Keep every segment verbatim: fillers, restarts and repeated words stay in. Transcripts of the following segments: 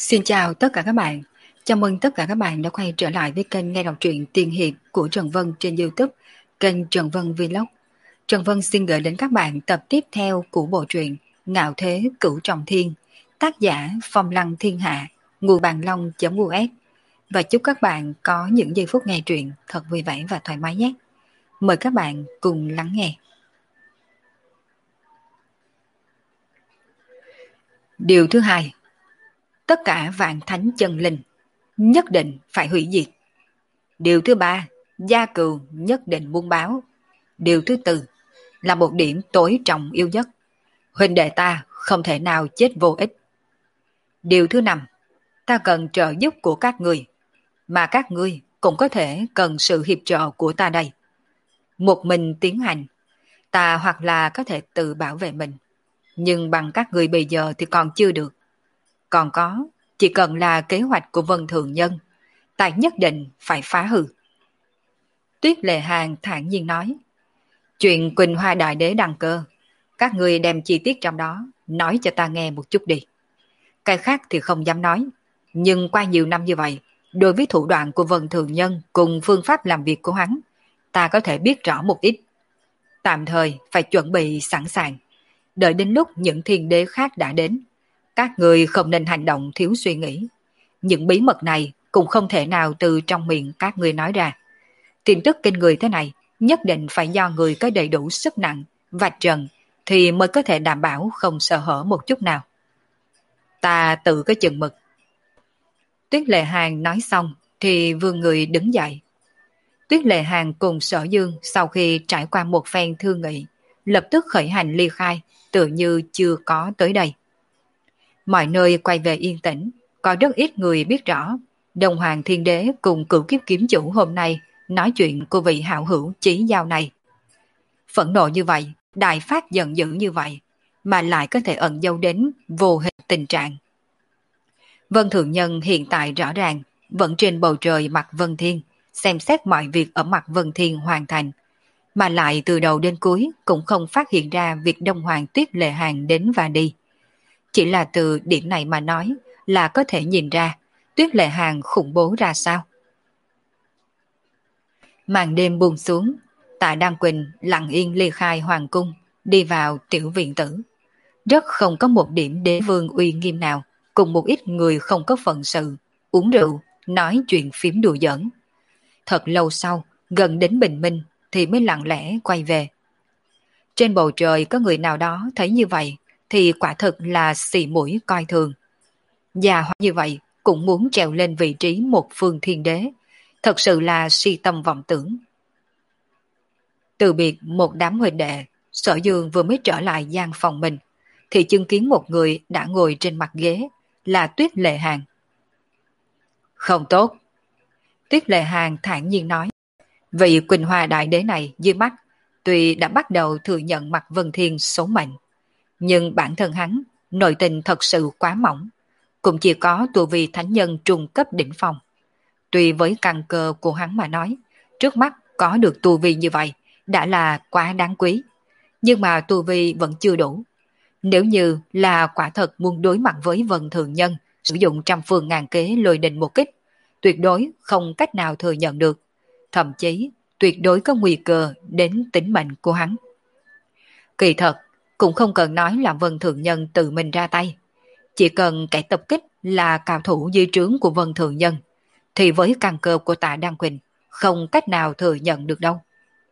Xin chào tất cả các bạn. Chào mừng tất cả các bạn đã quay trở lại với kênh nghe đọc truyện Tiên Hiệp của Trần Vân trên YouTube, kênh Trần Vân Vlog. Trần Vân xin gửi đến các bạn tập tiếp theo của bộ truyện Ngạo Thế Cửu Trọng Thiên, tác giả Phong Lăng Thiên Hạ, nguồn bàn long.us. Và chúc các bạn có những giây phút nghe truyện thật vui vẻ và thoải mái nhé. Mời các bạn cùng lắng nghe. Điều thứ hai, tất cả vạn thánh chân linh nhất định phải hủy diệt. Điều thứ ba, gia cừu nhất định buông báo. Điều thứ tư là một điểm tối trọng yêu nhất. Huynh đệ ta không thể nào chết vô ích. Điều thứ năm, ta cần trợ giúp của các ngươi, mà các ngươi cũng có thể cần sự hiệp trợ của ta đây. Một mình tiến hành, ta hoặc là có thể tự bảo vệ mình, nhưng bằng các ngươi bây giờ thì còn chưa được. Còn có, chỉ cần là kế hoạch của Vân Thường Nhân, ta nhất định phải phá hư. Tuyết Lệ Hàn thản nhiên nói, chuyện Quỳnh Hoa Đại Đế đăng cơ, các ngươi đem chi tiết trong đó nói cho ta nghe một chút đi. Cái khác thì không dám nói, nhưng qua nhiều năm như vậy, đối với thủ đoạn của Vân Thường Nhân cùng phương pháp làm việc của hắn, ta có thể biết rõ một ít. Tạm thời phải chuẩn bị sẵn sàng, đợi đến lúc những thiên đế khác đã đến, các người không nên hành động thiếu suy nghĩ. Những bí mật này cũng không thể nào từ trong miệng các người nói ra. Tin tức kinh người thế này nhất định phải do người có đầy đủ sức nặng, vạch trần thì mới có thể đảm bảo không sơ hở một chút nào. Ta tự có chừng mực. Tuyết Lệ Hàn nói xong thì vương người đứng dậy. Tuyết Lệ Hàn cùng Sở Dương sau khi trải qua một phen thương nghị, lập tức khởi hành ly khai, tự như chưa có tới đây. Mọi nơi quay về yên tĩnh, có rất ít người biết rõ Đông Hoàng Thiên Đế cùng Cửu Kiếp Kiếm Chủ hôm nay nói chuyện của vị hảo hữu Chí Giao này. Phẫn nộ như vậy, đại phát giận dữ như vậy, mà lại có thể ẩn dấu đến vô hình tình trạng. Vân Thượng Nhân hiện tại rõ ràng vẫn trên bầu trời mặt Vân Thiên, xem xét mọi việc ở mặt Vân Thiên hoàn thành, mà lại từ đầu đến cuối cũng không phát hiện ra việc Đông Hoàng Tuyết Lệ Hàn đến và đi. Chỉ là từ điểm này mà nói là có thể nhìn ra Tuyết Lệ Hàn khủng bố ra sao. Màn đêm buông xuống, Tạ Đăng Quỳnh lặng yên ly khai hoàng cung, đi vào tiểu viện tử. Rất không có một điểm đế vương uy nghiêm nào, cùng một ít người không có phận sự, uống rượu, nói chuyện phím đùa giỡn. Thật lâu sau, gần đến bình minh thì mới lặng lẽ quay về. Trên bầu trời có người nào đó thấy như vậy thì quả thực là xì mũi coi thường. Già hóa như vậy cũng muốn trèo lên vị trí một phương thiên đế, thật sự là si tâm vọng tưởng. Từ biệt một đám huynh đệ, Sở Dương vừa mới trở lại gian phòng mình, thì chứng kiến một người đã ngồi trên mặt ghế, là Tuyết Lệ Hàn. Không tốt. Tuyết Lệ Hàn thản nhiên nói, vị Quỳnh Hoa Đại Đế này dưới mắt, tuy đã bắt đầu thừa nhận mặt Vân Thiên số mệnh, nhưng bản thân hắn, nội tình thật sự quá mỏng, cũng chỉ có tu vi thánh nhân trung cấp đỉnh phong. Tuy với căn cơ của hắn mà nói, trước mắt có được tu vi như vậy đã là quá đáng quý, nhưng mà tu vi vẫn chưa đủ. Nếu như là quả thật muốn đối mặt với Vân Thường Nhân, sử dụng trăm phương ngàn kế lôi đình một kích, tuyệt đối không cách nào thừa nhận được, thậm chí tuyệt đối có nguy cơ đến tính mệnh của hắn. Kỳ thật, cũng không cần nói là Vân Thường Nhân tự mình ra tay, chỉ cần kẻ tập kích là cao thủ dưới trướng của Vân Thường Nhân, thì với căn cơ của Tạ Đăng Quỳnh không cách nào thừa nhận được đâu.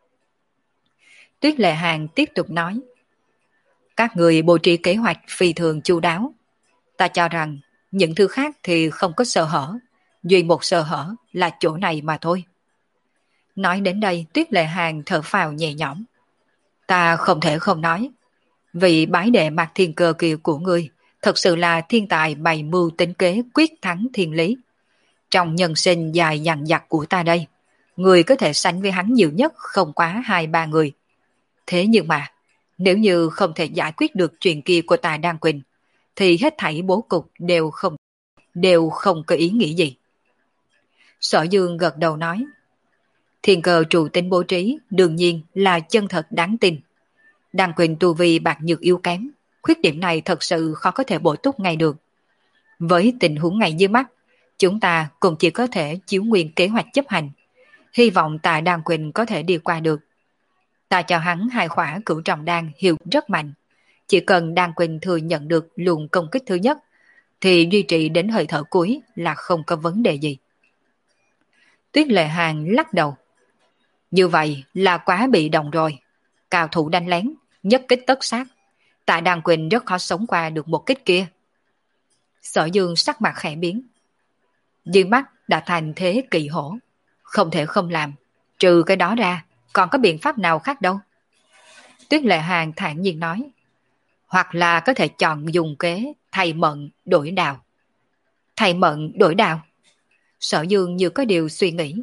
Tuyết Lệ Hàn tiếp tục nói, các người bố trí kế hoạch phi thường chu đáo. Ta cho rằng những thứ khác thì không có sơ hở, duy một sơ hở là chỗ này mà thôi. Nói đến đây Tuyết Lệ Hàn thở phào nhẹ nhõm. Ta không thể không nói, vị bái đệ Mạc Thiên Cơ kia của ngươi thật sự là thiên tài bày mưu tính kế quyết thắng thiên lý. Trong nhân sinh dài dằng dặc của ta đây, người có thể sánh với hắn nhiều nhất không quá hai ba người. Thế nhưng mà, nếu như không thể giải quyết được chuyện kia của Tạ Đăng Quỳnh, thì hết thảy bố cục đều không, đều không có ý nghĩa gì. Sở Dương gật đầu nói, thiên cơ trụ tính bố trí đương nhiên là chân thật đáng tin. Đăng Quỳnh tu vi bạc nhược yếu kém, khuyết điểm này thật sự khó có thể bổ túc ngay được. Với tình huống ngay dưới mắt, chúng ta cũng chỉ có thể chiếu nguyên kế hoạch chấp hành. Hy vọng Tạ Đan Quỳnh có thể đi qua được. Ta cho hắn hai khỏa cửu trọng đan hiệu rất mạnh. Chỉ cần Đan Quỳnh thừa nhận được luồng công kích thứ nhất, thì duy trì đến hơi thở cuối là không có vấn đề gì. Tuyết Lệ Hàng lắc đầu. Như vậy là quá bị động rồi. Cao thủ đánh lén, nhất kích tất sát. Tạ Đan Quỳnh rất khó sống qua được một kích kia. Sở Dương sắc mặt khẽ biến. Dương mắt đã thành thế kỳ hổ. Không thể không làm. Trừ cái đó ra, còn có biện pháp nào khác đâu. Tuyết Lệ Hàng thản nhiên nói. Hoặc là có thể chọn dùng kế thay mận đổi đào. Thay mận đổi đào. Sở Dương như có điều suy nghĩ.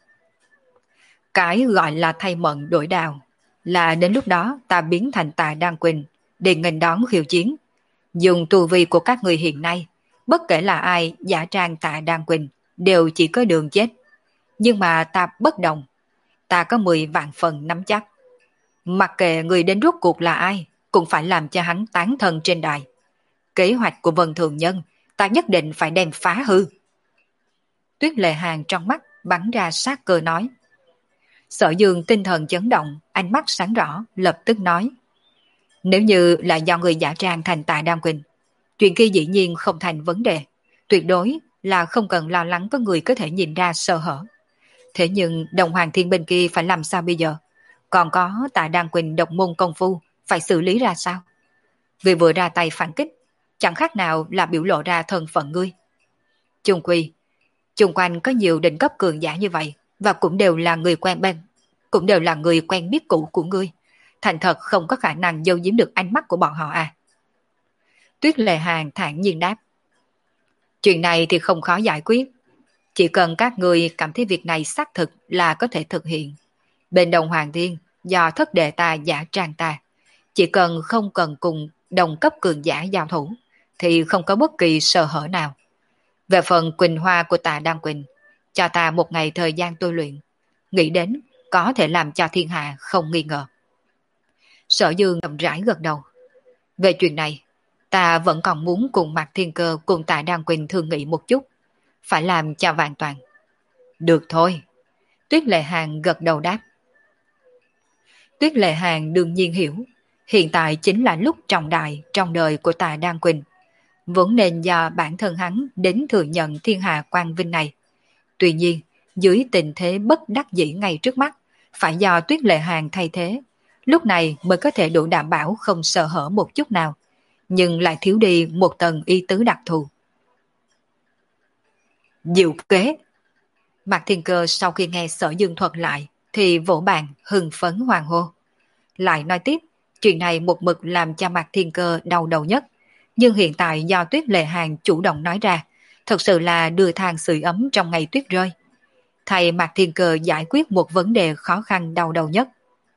Cái gọi là thay mận đổi đào là đến lúc đó ta biến thành Tạ Đan Quỳnh để nghênh đón khiêu chiến. Dùng tu vi của các người hiện nay, bất kể là ai giả trang Tạ Đan Quỳnh đều chỉ có đường chết. Nhưng mà ta bất đồng. Ta có mười vạn phần nắm chắc. Mặc kệ người đến rốt cuộc là ai, cũng phải làm cho hắn tán thân trên đài. Kế hoạch của Vân Thường Nhân, ta nhất định phải đem phá hư. Tuyết Lệ Hàng trong mắt bắn ra sát cơ nói. Sở Dương tinh thần chấn động, ánh mắt sáng rõ, lập tức nói. Nếu như là do người giả trang thành Tạ Đan Quỳnh, chuyện kia dĩ nhiên không thành vấn đề. Tuyệt đối là không cần lo lắng có người có thể nhìn ra sơ hở. Thế nhưng Đồng Hoàng Thiên bên kia phải làm sao bây giờ? Còn có Tạ Đan Quỳnh độc môn công phu, phải xử lý ra sao? Vì vừa ra tay phản kích, chẳng khác nào là biểu lộ ra thân phận ngươi. Chung quy, chung quanh có nhiều đỉnh cấp cường giả như vậy, và cũng đều là người quen bên, cũng đều là người quen biết cũ của ngươi. Thành thật không có khả năng giấu giếm được ánh mắt của bọn họ à? Tuyết Lệ Hàng thản nhiên đáp. Chuyện này thì không khó giải quyết. Chỉ cần các người cảm thấy việc này xác thực là có thể thực hiện. Bên Đồng Hoàng Thiên, do thất đệ ta giả trang ta, chỉ cần không cần cùng đồng cấp cường giả giao thủ, thì không có bất kỳ sơ hở nào. Về phần Quỳnh Hoa của Tạ Đan Quỳnh, cho ta một ngày thời gian tôi luyện, nghĩ đến có thể làm cho thiên hạ không nghi ngờ. Sở Dương ngậm rãi gật đầu. Về chuyện này, ta vẫn còn muốn cùng Mạc Thiên Cơ cùng Tạ Đan Quỳnh thương nghị một chút, phải làm cho vạn toàn. Được thôi. Tuyết Lệ Hàng gật đầu đáp. Tuyết Lệ Hàng đương nhiên hiểu, hiện tại chính là lúc trọng đại trong đời của Tạ Đan Quỳnh, vốn nên do bản thân hắn đến thừa nhận thiên hạ quang vinh này. Tuy nhiên, dưới tình thế bất đắc dĩ ngay trước mắt, phải do Tuyết Lệ Hàng thay thế, lúc này mới có thể đủ đảm bảo không sợ hở một chút nào, nhưng lại thiếu đi một tầng ý tứ đặc thù. Diệu kế. Mạc Thiên Cơ sau khi nghe Sở Dương thuật lại thì vỗ bàn hưng phấn hoàng hô. Lại nói tiếp, chuyện này một mực làm cho Mạc Thiên Cơ đau đầu nhất, nhưng hiện tại do Tuyết Lệ Hàng chủ động nói ra, thật sự là đưa than sưởi ấm trong ngày tuyết rơi. Thầy Mạc Thiên Cơ giải quyết một vấn đề khó khăn đau đầu nhất.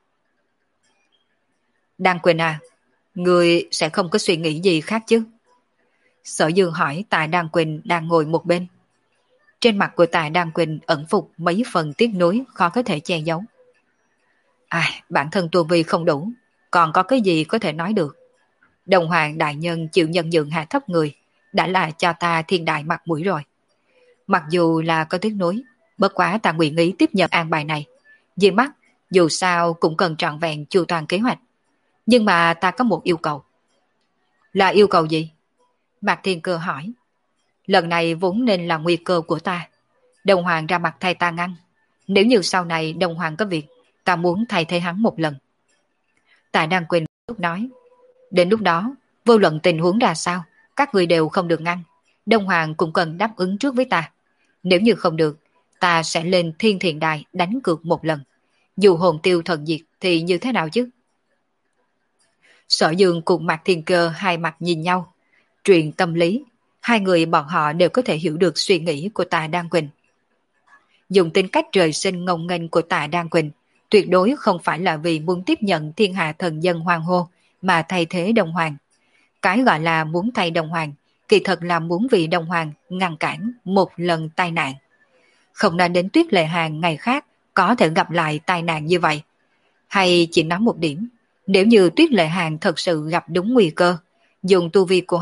Đan Quỳnh à, người sẽ không có suy nghĩ gì khác chứ? Sở Dương hỏi Tạ Đan Quỳnh đang ngồi một bên. Trên mặt của Tạ Đan Quỳnh ẩn phục mấy phần tiếc nuối khó có thể che giấu. À, bản thân tu vi không đủ, còn có cái gì có thể nói được. Đồng Hoàng đại nhân chịu nhận nhượng hạ thấp người, đã là cho ta thiên đại mặt mũi rồi. Mặc dù là có tiếc nuối, bất quá ta nguyện ý tiếp nhận an bài này. Vì mắt, dù sao cũng cần trọn vẹn chu toàn kế hoạch. Nhưng mà ta có một yêu cầu. Là yêu cầu gì? Mạc Thiên Cơ hỏi. Lần này vốn nên là nguy cơ của ta. Đồng Hoàng ra mặt thay ta ngăn. Nếu như sau này Đồng Hoàng có việc, ta muốn thay thế hắn một lần. Tạ Đan Quỳnh lúc nói. Đến lúc đó, vô luận tình huống ra sao, các người đều không được ngăn. Đồng Hoàng cũng cần đáp ứng trước với ta. Nếu như không được, ta sẽ lên Thiên Thiện Đài đánh cược một lần. Dù hồn tiêu thần diệt thì như thế nào chứ? Sở Dương cùng Mạc Thiên Cơ hai mặt nhìn nhau. Truyền tâm lý, hai người bọn họ đều có thể hiểu được suy nghĩ của Tạ Đan Quỳnh. Dùng tính cách trời sinh ngông nghênh của Tạ Đan Quỳnh, tuyệt đối không phải là vì muốn tiếp nhận thiên hạ thần dân hoang hô mà thay thế Đồng Hoàng. Cái gọi là muốn thay Đồng Hoàng, kỳ thật là muốn vì Đồng Hoàng ngăn cản một lần tai nạn. Không nên đến Tuyết Lệ Hàng ngày khác có thể gặp lại tai nạn như vậy. Hay chỉ nói một điểm, nếu như Tuyết Lệ Hàng thật sự gặp đúng nguy cơ, dùng tu vi của hắn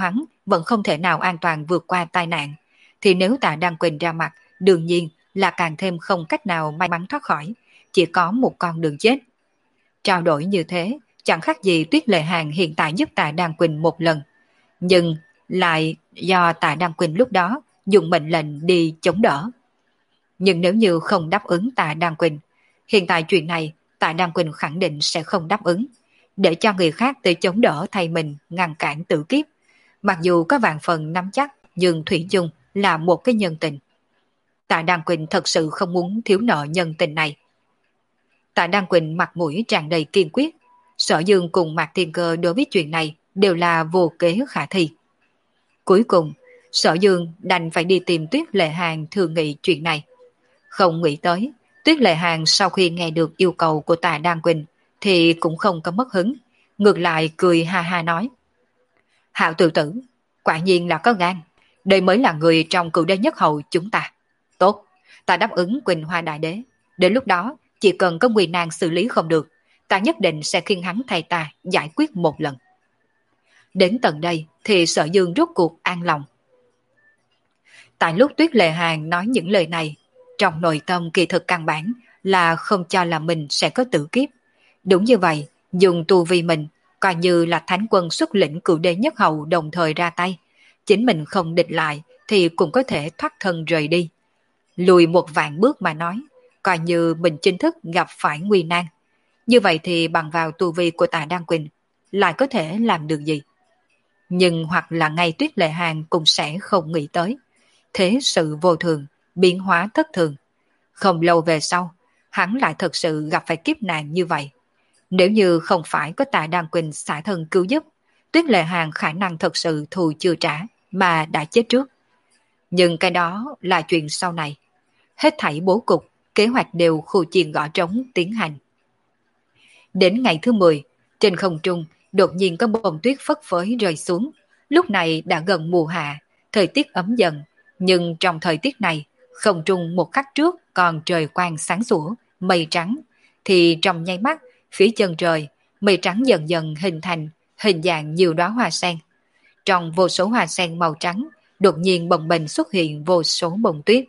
vẫn không thể nào an toàn vượt qua tai nạn, thì nếu Tạ Đăng Quỳnh ra mặt, đương nhiên là càng thêm không cách nào may mắn thoát khỏi, chỉ có một con đường chết. Trao đổi như thế, chẳng khác gì Tuyết Lệ Hàng hiện tại giúp Tạ Đăng Quỳnh một lần, nhưng lại do Tạ Đăng Quỳnh lúc đó dùng mệnh lệnh đi chống đỡ. Nhưng nếu như không đáp ứng Tạ Đăng Quỳnh, hiện tại chuyện này Tạ Đăng Quỳnh khẳng định sẽ không đáp ứng, để cho người khác tới chống đỡ thay mình ngăn cản tử kiếp. Mặc dù có vạn phần nắm chắc, nhưng thủy chung là một cái nhân tình. Tạ Đăng Quỳnh thật sự không muốn thiếu nợ nhân tình này. Tạ Đăng Quỳnh mặt mũi tràn đầy kiên quyết. Sở Dương cùng Mạc Thiên Cơ đối với chuyện này đều là vô kế khả thi. Cuối cùng, Sở Dương đành phải đi tìm Tuyết Lệ Hàng thương nghị chuyện này. Không nghĩ tới, Tuyết Lệ Hàng sau khi nghe được yêu cầu của Tạ Đăng Quỳnh thì cũng không có mất hứng, ngược lại cười ha ha nói: Hạo tự tử, quả nhiên là có gan, đây mới là người trong Cửu Đế Nhất Hầu chúng ta. Tốt, ta đáp ứng Quỳnh Hoa Đại Đế, đến lúc đó chỉ cần có nguy nan xử lý không được, ta nhất định sẽ khiêng hắn thay ta giải quyết một lần. Đến tận đây thì Sở Dương rốt cuộc an lòng. Tại lúc Tuyết Lệ Hàng nói những lời này, trong nội tâm kỳ thực căn bản là không cho là mình sẽ có tử kiếp. Đúng như vậy, dùng tu vi mình, coi như là thánh quân xuất lĩnh Cửu Đế Nhất Hầu đồng thời ra tay, chính mình không địch lại thì cũng có thể thoát thân rời đi. Lùi một vạn bước mà nói, coi như mình chính thức gặp phải nguy nan. Như vậy thì bằng vào tu vi của Tạ Đăng Quỳnh, lại có thể làm được gì? Nhưng hoặc là ngay Tuyết Lệ Hàng cũng sẽ không nghĩ tới. Thế sự vô thường, biến hóa thất thường. Không lâu về sau, hắn lại thật sự gặp phải kiếp nạn như vậy. Nếu như không phải có Tạ Đăng Quỳnh xả thân cứu giúp, Tuyết Lệ Hàng khả năng thật sự thù chưa trả mà đã chết trước. Nhưng cái đó là chuyện sau này. Hết thảy bố cục, kế hoạch đều khu chiên gõ trống tiến hành. Đến ngày thứ mười, trên không trung đột nhiên có bông tuyết phất phới rơi xuống. Lúc này đã gần mùa hạ, thời tiết ấm dần, nhưng trong thời tiết này, không trung một khắc trước còn trời quang sáng sủa, mây trắng, thì trong nháy mắt, phía chân trời, mây trắng dần dần hình thành hình dạng nhiều đóa hoa sen. Trong vô số hoa sen màu trắng, đột nhiên bồng bềnh xuất hiện vô số bông tuyết.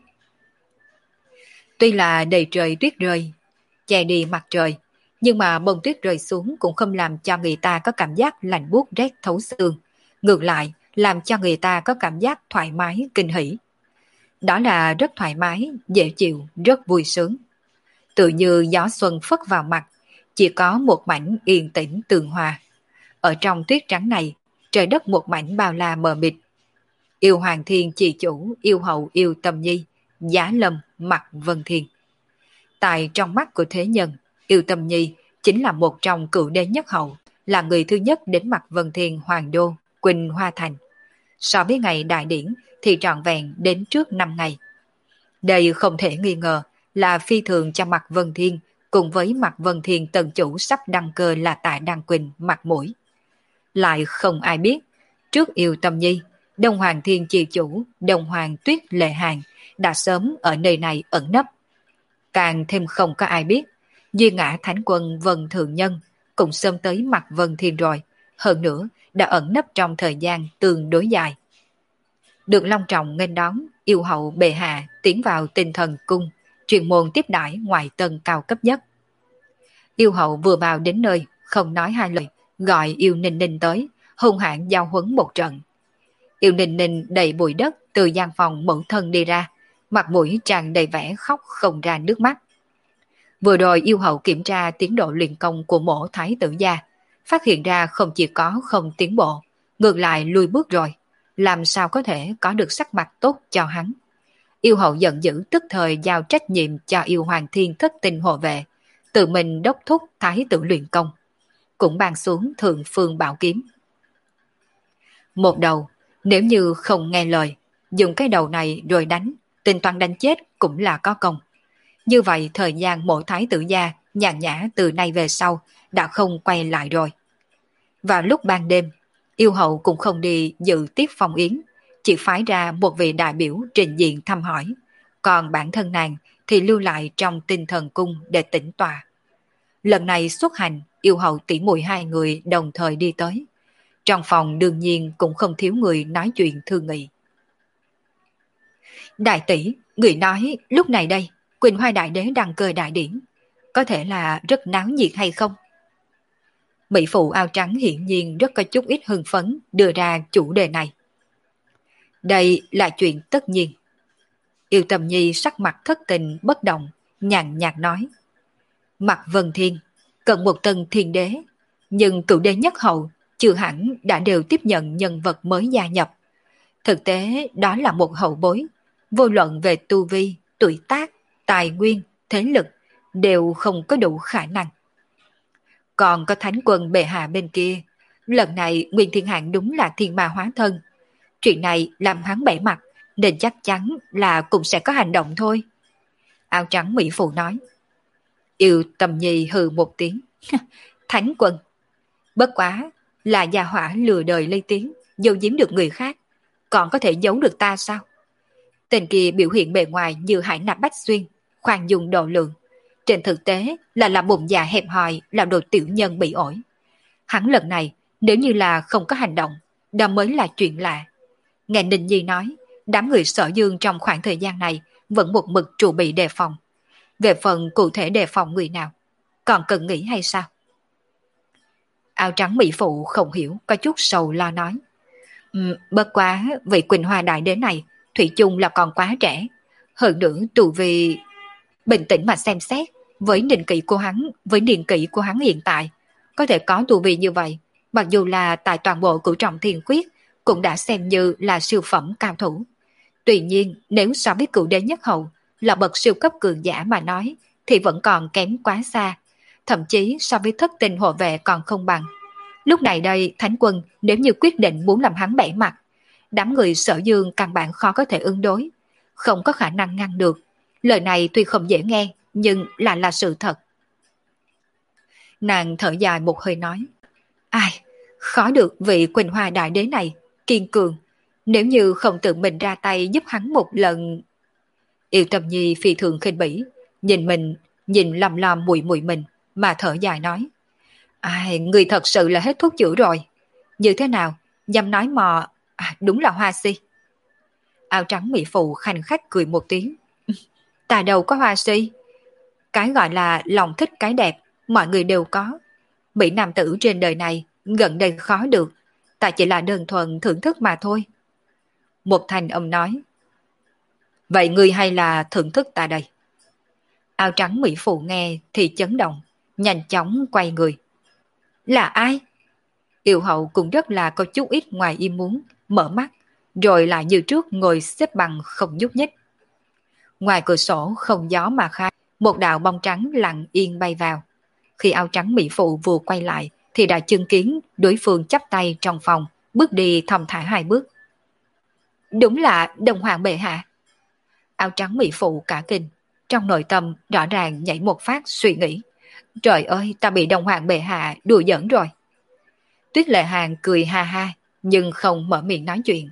Tuy là đầy trời tuyết rơi, che đi mặt trời, nhưng mà bông tuyết rơi xuống cũng không làm cho người ta có cảm giác lạnh buốt rét thấu xương. Ngược lại, làm cho người ta có cảm giác thoải mái, kinh hỉ. Đó là rất thoải mái, dễ chịu, rất vui sướng. Tự như gió xuân phất vào mặt, chỉ có một mảnh yên tĩnh tường hòa. Ở trong tuyết trắng này, trời đất một mảnh bao la mờ mịt. Yêu Hoàng Thiên Trì Chủ, yêu hậu yêu Tâm Nhi, Giá Lâm mặc Vân Thiên. Tại trong mắt của thế nhân, yêu Tâm Nhi chính là một trong Cửu Đế Nhất Hậu, là người thứ nhất đến mặt Vân Thiên Hoàng Đô, Quỳnh Hoa Thành. So với ngày đại điển thì trọn vẹn đến trước năm ngày. Đây không thể nghi ngờ là phi thường cho mặt Vân Thiên cùng với mặt Vân Thiên tần chủ sắp đăng cơ là Tạ Đăng Quỳnh mặt mũi. Lại không ai biết, trước yêu Tâm Nhi, Đông Hoàng Thiên Chi Chủ, Đông Hoàng Tuyết Lệ Hàng đã sớm ở nơi này ẩn nấp. Càng thêm không có ai biết, Duy Ngã Thánh Quân Vân Thượng Nhân cũng sớm tới mặt Vân Thiên rồi, hơn nữa đã ẩn nấp trong thời gian tương đối dài. Được long trọng nghênh đón, yêu hậu bệ hạ tiến vào Tinh Thần Cung, chuyên môn tiếp đãi ngoại tân cao cấp nhất. Yêu hậu vừa vào đến nơi, không nói hai lời, gọi yêu Ninh Ninh tới, hung hãn giao huấn một trận. Yêu Ninh Ninh đầy bụi đất từ gian phòng mẫu thân đi ra, mặt mũi tràn đầy vẻ khóc không ra nước mắt. Vừa rồi yêu hậu kiểm tra tiến độ luyện công của mổ thái tử gia, phát hiện ra không chỉ có không tiến bộ, ngược lại lùi bước rồi, làm sao có thể có được sắc mặt tốt cho hắn. Yêu hậu giận dữ tức thời giao trách nhiệm cho yêu Hoàng Thiên Thất Tinh hộ vệ, tự mình đốc thúc thái tử luyện công, cũng ban xuống thượng phương bảo kiếm. Một đầu, nếu như không nghe lời, dùng cái đầu này rồi đánh, tình toàn đánh chết cũng là có công. Như vậy thời gian mộ thái tử gia nhàn nhã từ nay về sau đã không quay lại rồi. Vào lúc ban đêm, yêu hậu cũng không đi dự tiếp phong yến, chỉ phái ra một vị đại biểu trình diện thăm hỏi, còn bản thân nàng thì lưu lại trong Tinh Thần Cung để tĩnh tọa. Lần này xuất hành, yêu hậu tỷ muội hai người đồng thời đi tới. Trong phòng đương nhiên cũng không thiếu người nói chuyện thương nghị. Đại tỷ, người nói lúc này đây, Quỳnh Hoa Đại Đế đăng cơ đại điển, có thể là rất náo nhiệt hay không? Mỹ phụ áo trắng hiển nhiên rất có chút ít hưng phấn đưa ra chủ đề này. Đây là chuyện tất nhiên. Yêu Tầm Nhi sắc mặt thất tình bất động, nhàn nhạt nói. Mặt Vân Thiên, cần một tân thiên đế, nhưng cựu đế nhất hậu chưa hẳn đã đều tiếp nhận nhân vật mới gia nhập. Thực tế đó là một hậu bối, vô luận về tu vi, tuổi tác, tài nguyên, thế lực đều không có đủ khả năng. Còn có thánh quân bệ hạ bên kia, lần này Nguyên Thiên Hạng đúng là thiên ma hóa thân. Chuyện này làm hắn bẻ mặt, nên chắc chắn là cũng sẽ có hành động thôi. Áo trắng Mỹ Phụ nói. Yêu Tầm Nhi hừ một tiếng. Thánh quân. Bất quá là gia hỏa lừa đời lây tiếng, giấu giếm được người khác, còn có thể giấu được ta sao? Tên kia biểu hiện bề ngoài như hải nạp bách xuyên, khoan dung độ lượng. Trên thực tế là làm bụng dạ hẹp hòi, là đồ tiểu nhân bị ổi. Hắn lần này nếu như là không có hành động, đó mới là chuyện lạ. Nghe Ninh Nhi nói, đám người Sở Dương trong khoảng thời gian này vẫn một mực trụ bị đề phòng. Về phần cụ thể đề phòng người nào, còn cần nghĩ hay sao? Áo trắng Mỹ Phụ không hiểu, có chút sầu lo nói. Um, bất quá vị Quỳnh Hoa Đại Đế này thủy chung là còn quá trẻ. Hơn nữa tù vì... Bình tĩnh mà xem xét, với niên kỷ của hắn, với niên kỷ của hắn hiện tại, có thể có tu vi như vậy, mặc dù là tại toàn bộ cửu trọng thiên quyết, cũng đã xem như là siêu phẩm cao thủ. Tuy nhiên, nếu so với cửu đế nhất hậu, là bậc siêu cấp cường giả mà nói, thì vẫn còn kém quá xa. Thậm chí so với thất tình hộ vệ còn không bằng. Lúc này đây, Thánh Quân nếu như quyết định muốn làm hắn bẻ mặt, đám người Sở Dương căn bản khó có thể ứng đối, không có khả năng ngăn được. Lời này tuy không dễ nghe, nhưng là là sự thật. Nàng thở dài một hơi nói. Ai, khó được vị Quỳnh Hoa Đại Đế này, kiên cường. Nếu như không tự mình ra tay giúp hắn một lần... Yêu Tầm Nhi phi thường khinh bỉ, nhìn mình, nhìn lầm lầm mùi mùi mình, mà thở dài nói. Ai, người thật sự là hết thuốc chữa rồi. Như thế nào, dám nói mò, à, đúng là hoa si. Áo trắng Mỹ Phụ khanh khách cười một tiếng. Ta đâu có hoa si. Cái gọi là lòng thích cái đẹp, mọi người đều có. Mỹ nam tử trên đời này gần đây khó được, ta chỉ là đơn thuần thưởng thức mà thôi. Một thành âm nói. Vậy ngươi hay là thưởng thức ta đây? Áo trắng Mỹ Phụ nghe thì chấn động, nhanh chóng quay người. Là ai? Yêu hậu cũng rất là có chút ít ngoài ý muốn, mở mắt, rồi lại như trước ngồi xếp bằng không nhúc nhích. Ngoài cửa sổ không gió mà khai, một đạo bông trắng lặng yên bay vào. Khi áo trắng Mỹ Phụ vừa quay lại, thì đã chứng kiến đối phương chắp tay trong phòng, bước đi thong thả hai bước. Đúng là Đồng Hoàng bệ hạ. Áo trắng Mỹ Phụ cả kinh, trong nội tâm rõ ràng nhảy một phát suy nghĩ. Trời ơi, ta bị Đồng Hoàng bệ hạ đùa giỡn rồi. Tuyết Lệ Hàn cười ha ha, nhưng không mở miệng nói chuyện.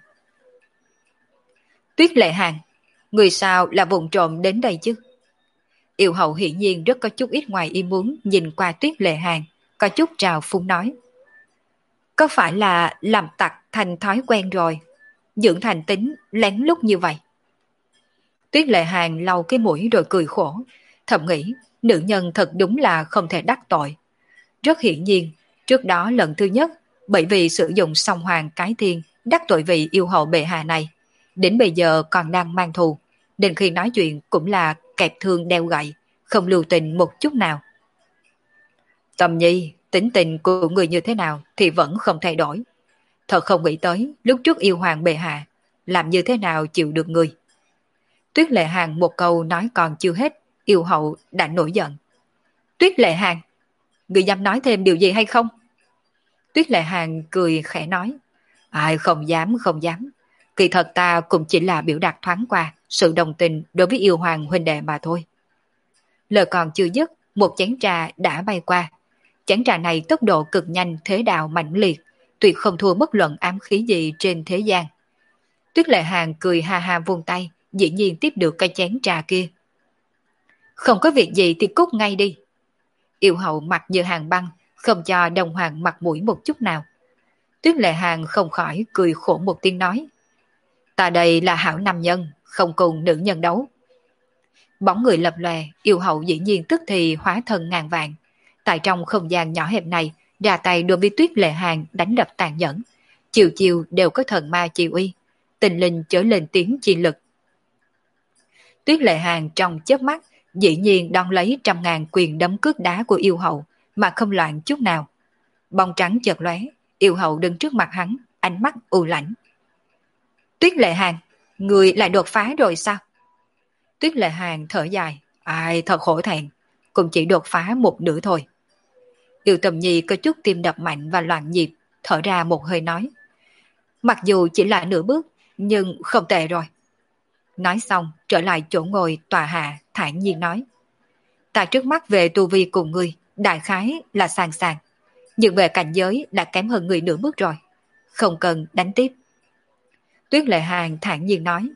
Tuyết Lệ Hàn, người sao là vùng trộm đến đây chứ? Yêu hậu hiển nhiên rất có chút ít ngoài ý muốn nhìn qua Tuyết Lệ Hàn, có chút trào phúng nói. Có phải là làm tặc thành thói quen rồi, dưỡng thành tính lén lút như vậy? Tuyết Lệ Hàn lau cái mũi rồi cười khổ, thầm nghĩ nữ nhân thật đúng là không thể đắc tội. Rất hiển nhiên, trước đó lần thứ nhất, bởi vì sử dụng song hoàng cái thiên đắc tội vị yêu hậu bệ hạ này, đến bây giờ còn đang mang thù, nên khi nói chuyện cũng là kẹp thương đeo gậy, không lưu tình một chút nào. Tầm Nhi, tính tình của người như thế nào thì vẫn không thay đổi. Thật không nghĩ tới lúc trước yêu hoàng bệ hạ, làm như thế nào chịu được người. Tuyết Lệ Hàn một câu nói còn chưa hết, yêu hậu đã nổi giận. Tuyết Lệ Hàn, người dám nói thêm điều gì hay không? Tuyết Lệ Hàn cười khẽ nói. Ai không dám không dám. Kỳ thật ta cũng chỉ là biểu đạt thoáng qua sự đồng tình đối với yêu hoàng huynh đệ mà thôi. Lời còn chưa dứt, một chén trà đã bay qua. Chén trà này tốc độ cực nhanh, thế đạo mạnh liệt, tuyệt không thua bất luận ám khí gì trên thế gian. Tuyết Lệ Hàn cười ha ha vung tay, dĩ nhiên tiếp được cái chén trà kia. Không có việc gì thì cút ngay đi. Yêu hậu mặt như hàng băng, không cho Đồng Hoàng mặt mũi một chút nào. Tuyết Lệ Hàng không khỏi cười khổ một tiếng nói. Ta đây là hảo nam nhân, không cùng nữ nhân đấu. Bóng người lập lòe, yêu hậu dĩ nhiên tức thì hóa thân ngàn vạn. Tại trong không gian nhỏ hẹp này, ra tay đối với Tuyết Lệ Hàng đánh đập tàn nhẫn. Chiều chiều đều có thần ma chi uy, tình linh trở lên tiếng chi lực. Tuyết Lệ Hàng trong chớp mắt, dĩ nhiên đón lấy trăm ngàn quyền đấm cước đá của yêu hậu, mà không loạn chút nào. Bông trắng chợt lóe, yêu hậu đứng trước mặt hắn, ánh mắt u lãnh. Tuyết Lệ Hàng, người lại đột phá rồi sao? Tuyết Lệ Hàng thở dài, ai thật khổ thẹn, cũng chỉ đột phá một nửa thôi. Yêu Tầm Nhi có chút tim đập mạnh và loạn nhịp, thở ra một hơi nói. Mặc dù chỉ là nửa bước, nhưng không tệ rồi. Nói xong, trở lại chỗ ngồi tòa hạ, thản nhiên nói. Ta trước mắt về tu vi cùng ngươi, đại khái là sàng sàng. Nhưng về cảnh giới đã kém hơn người nửa bước rồi. Không cần đánh tiếp. Tuyết Lệ Hàng thản nhiên nói.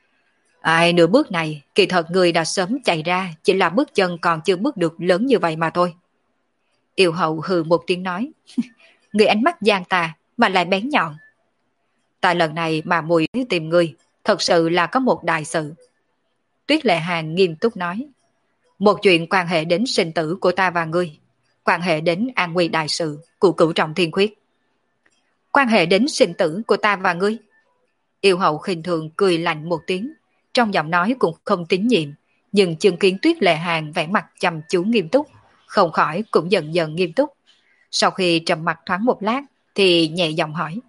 Ai nửa bước này, kỳ thật người đã sớm chạy ra, chỉ là bước chân còn chưa bước được lớn như vậy mà thôi. Yêu hậu hừ một tiếng nói. Người ánh mắt gian tà, mà lại bén nhọn. Tại lần này mà mùi tìm người, thật sự là có một đại sự. Tuyết Lệ Hàng nghiêm túc nói. Một chuyện quan hệ đến sinh tử của ta và ngươi, quan hệ đến an nguy đại sự của cửu trọng thiên khuyết. Quan hệ đến sinh tử của ta và ngươi. Yêu hậu khinh thường cười lạnh một tiếng, trong giọng nói cũng không tín nhiệm, nhưng chứng kiến Tuyết Lệ Hàng vẻ mặt chăm chú nghiêm túc, không khỏi cũng dần dần nghiêm túc. Sau khi trầm mặt thoáng một lát, thì nhẹ giọng hỏi.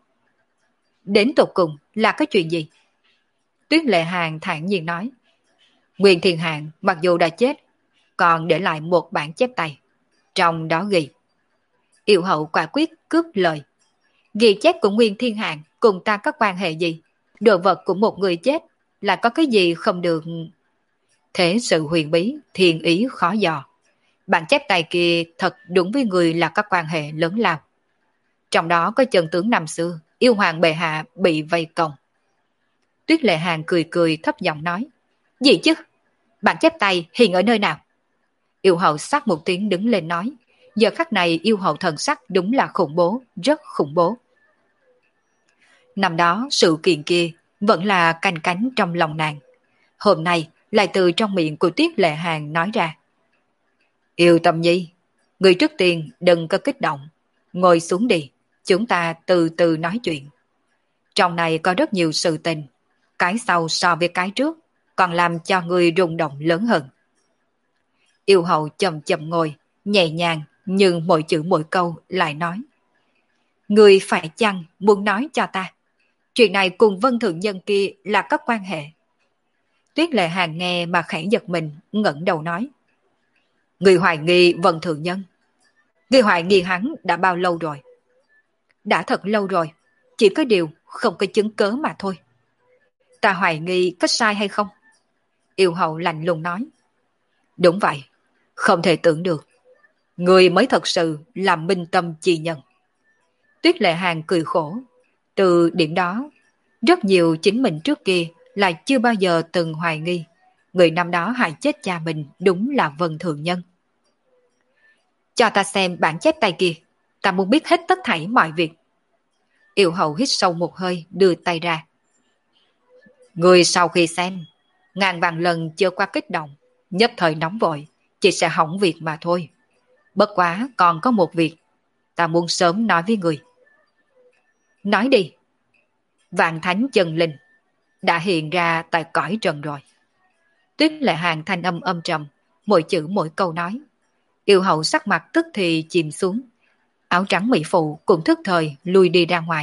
Đến tột cùng là cái chuyện gì? Tuyết Lệ Hàng thản nhiên nói. Nguyên Thiên Hạng mặc dù đã chết, còn để lại một bản chép tay. Trong đó ghi. Yêu hậu quả quyết cướp lời. Ghi chép của Nguyên Thiên Hạng cùng ta có quan hệ gì? Đồ vật của một người chết là có cái gì không được? Thế sự huyền bí, thiên ý khó dò. Bản chép tay kia thật đúng với người là có quan hệ lớn lao. Trong đó có chân tướng năm xưa, yêu hoàng bệ hạ bị vây công. Tuyết Lệ Hàng cười cười thấp giọng nói. Gì chứ? Bản chép tay hiện ở nơi nào? Yêu hậu sắc một tiếng đứng lên nói. Giờ khắc này yêu hậu thần sắc đúng là khủng bố, rất khủng bố. Năm đó sự kiện kia vẫn là canh cánh trong lòng nàng. Hôm nay lại từ trong miệng của Tuyết Lệ Hàng nói ra. Yêu Tâm Nhi, người trước tiên đừng có kích động. Ngồi xuống đi, chúng ta từ từ nói chuyện. Trong này có rất nhiều sự tình. Cái sau so với cái trước còn làm cho người rung động lớn hơn. Yêu hậu chậm chậm ngồi, nhẹ nhàng nhưng mỗi chữ mỗi câu lại nói. Người phải chăng muốn nói cho ta, chuyện này cùng Vân Thượng Nhân kia là có quan hệ? Tuyết Lệ Hàng nghe mà khẽ giật mình, ngẩng đầu nói. Người hoài nghi Vân Thượng Nhân? Người hoài nghi hắn đã bao lâu rồi? Đã thật lâu rồi, chỉ có điều không có chứng cớ mà thôi. Ta hoài nghi có sai hay không? Yêu hậu lạnh lùng nói. Đúng vậy, không thể tưởng được. Người mới thật sự là minh tâm chi nhân. Tuyết Lệ Hàng cười khổ. Từ điểm đó, rất nhiều chính mình trước kia là chưa bao giờ từng hoài nghi. Người năm đó hại chết cha mình đúng là Vân Thượng Nhân. Cho ta xem bản chép tay kia, ta muốn biết hết tất thảy mọi việc. Yêu hậu hít sâu một hơi, đưa tay ra. Người sau khi xem, ngàn vạn lần chưa qua kích động, nhất thời nóng vội, chỉ sẽ hỏng việc mà thôi. Bất quá còn có một việc, ta muốn sớm nói với người. Nói đi. Vạn thánh chân linh đã hiện ra tại cõi trần rồi. Tuyết Lệ Hàng thanh âm âm trầm, mỗi chữ mỗi câu nói. Yêu hậu sắc mặt tức thì chìm xuống, áo trắng mỹ phụ cũng thức thời lui đi ra ngoài.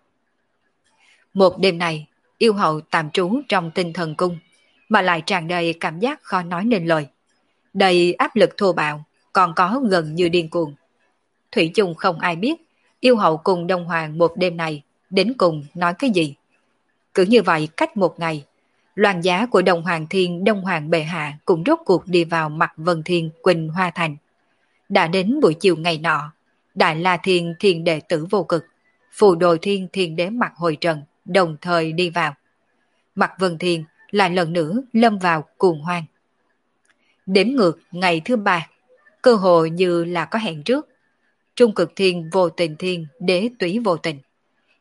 Một đêm này, yêu hậu tạm trú trong tinh thần cung, mà lại tràn đầy cảm giác khó nói nên lời. Đầy áp lực thô bạo, còn có gần như điên cuồng. Thủy chung không ai biết, yêu hậu cùng Đông Hoàng một đêm này, đến cùng nói cái gì. Cứ như vậy cách một ngày, loan giá của Đông Hoàng Thiên Đông Hoàng Bệ Hạ cũng rốt cuộc đi vào mặt Vân Thiên Quỳnh Hoa Thành. Đã đến buổi chiều ngày nọ, Đại La Thiên Thiên Đệ Tử Vô Cực, Phù Đồ Thiên Thiên Đế Mặt Hồi Trần đồng thời đi vào. Mặt Vân Thiên lại lần nữa lâm vào cuồng hoang. Đếm ngược ngày thứ ba, cơ hội như là có hẹn trước. Trung Cực Thiên Vô Tình Thiên Đế Túy Vô Tình,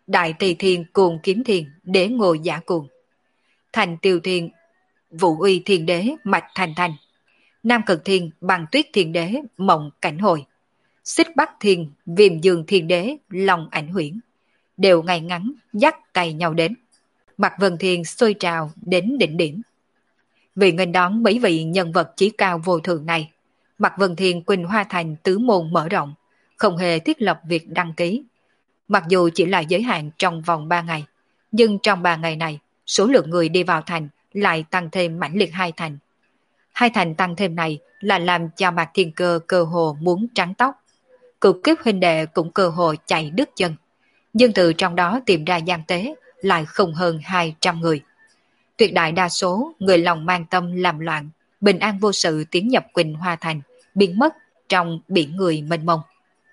Đại Tỳ Thiên Cuồng Kiếm Thiên Đế Ngồi Giả Cuồng, Thành Tiêu Thiên Vũ Uy Thiên Đế Mạch Thành Thành, Nam Cực Thiên Bằng Tuyết Thiên Đế Mộng Cảnh Hồi, Xích Bắc Thiên Viêm Dương Thiên Đế Long Ảnh Huyễn, đều ngay ngắn dắt tay nhau đến. Mạc Vân Thiên sôi trào đến đỉnh điểm. Vì nghênh đón mấy vị nhân vật chí cao vô thượng này, Mạc Vân Thiên Quỳnh Hoa Thành tứ môn mở rộng, không hề thiết lập việc đăng ký. Mặc dù chỉ là giới hạn trong vòng ba ngày, nhưng trong ba ngày này, số lượng người đi vào thành lại tăng thêm mãnh liệt hai thành. Hai thành tăng thêm này là làm cho Mạc Thiên Cơ cơ hồ muốn trắng tóc. Cực kiếp huynh đệ cũng cơ hồ chạy đứt chân. Nhưng từ trong đó tìm ra gian tế lại không hơn hai trăm người. Tuyệt đại đa số người lòng mang tâm làm loạn, bình an vô sự tiến nhập Quỳnh Hoa Thành, biến mất trong biển người mênh mông.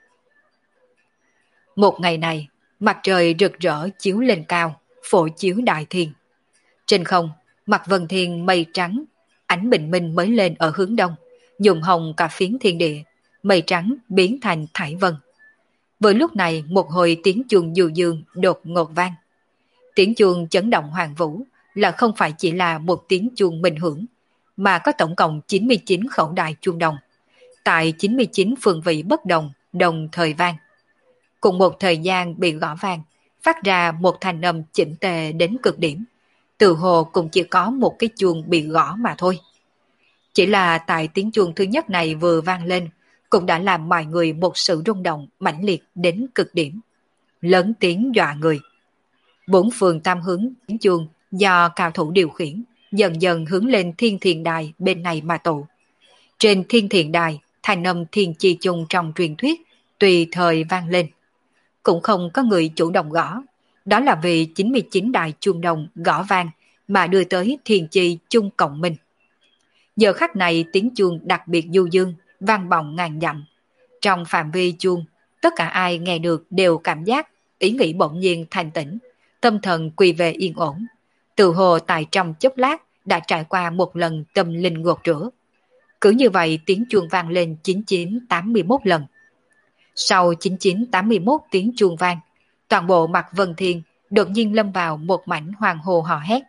Một ngày này, mặt trời rực rỡ chiếu lên cao, phổ chiếu đại thiên. Trên không, mặt vân thiên mây trắng, ánh bình minh mới lên ở hướng đông, nhuộm hồng cả phiến thiên địa, mây trắng biến thành thải vân. Vừa lúc này một hồi tiếng chuông du dương đột ngột vang. Tiếng chuông chấn động hoàng vũ là không phải chỉ là một tiếng chuông minh hưởng, mà có tổng cộng chín mươi chín khẩu đài chuông đồng, tại chín mươi chín phương vị bất đồng, đồng thời vang. Cùng một thời gian bị gõ vang, phát ra một thanh âm chỉnh tề đến cực điểm. Từ hồ cũng chỉ có một cái chuông bị gõ mà thôi. Chỉ là tại tiếng chuông thứ nhất này vừa vang lên, cũng đã làm mọi người một sự rung động mãnh liệt đến cực điểm. Lớn tiếng dọa người. Bốn phương tam hướng tiếng chuông do cao thủ điều khiển, dần dần hướng lên thiên thiền đài bên này mà tụ. Trên thiên thiền đài, thanh âm thiên chi chung trong truyền thuyết tùy thời vang lên. Cũng không có người chủ động gõ, đó là vì chín mươi chín đài chuông đồng gõ vang mà đưa tới thiên chi chung cộng minh. Giờ khắc này tiếng chuông đặc biệt du dương, vang vọng ngàn dặm. Trong phạm vi chuông, tất cả ai nghe được đều cảm giác ý nghĩ bỗng nhiên thanh tĩnh, tâm thần quy về yên ổn. Từ hồ tại trong chốc lát đã trải qua một lần tâm linh gột rửa. Cứ như vậy tiếng chuông vang lên chín chín tám mươi mốt lần. Sau chín chín tám mươi mốt tiếng chuông vang, toàn bộ mặt Vân Thiên đột nhiên lâm vào một mảnh hoàng hồ hò hét.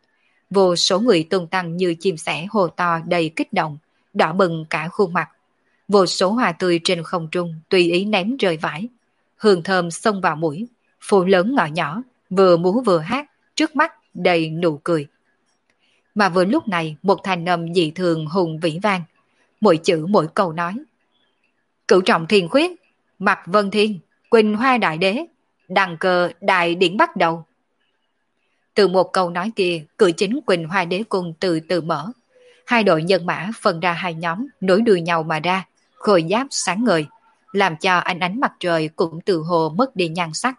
Vô số người tung tăng như chim sẻ hồ to đầy kích động, đỏ bừng cả khuôn mặt. Vô số hoa tươi trên không trung tùy ý ném rơi vãi. Hương thơm xông vào mũi, phố lớn ngõ nhỏ, vừa múa vừa hát, trước mắt đầy nụ cười. Mà vừa lúc này một thanh âm dị thường hùng vĩ vang, mỗi chữ mỗi câu nói. Cửu trọng thiên khuyết, mặt Vân Thiên, Quỳnh Hoa Đại Đế, đăng cơ đại điển bắt đầu. Từ một câu nói kia, cửa chính Quỳnh Hoa Đế Cung từ từ mở. Hai đội nhân mã phân ra hai nhóm, nối đuôi nhau mà ra, khôi giáp sáng ngời, làm cho ánh ánh mặt trời cũng từ hồ mất đi nhan sắc.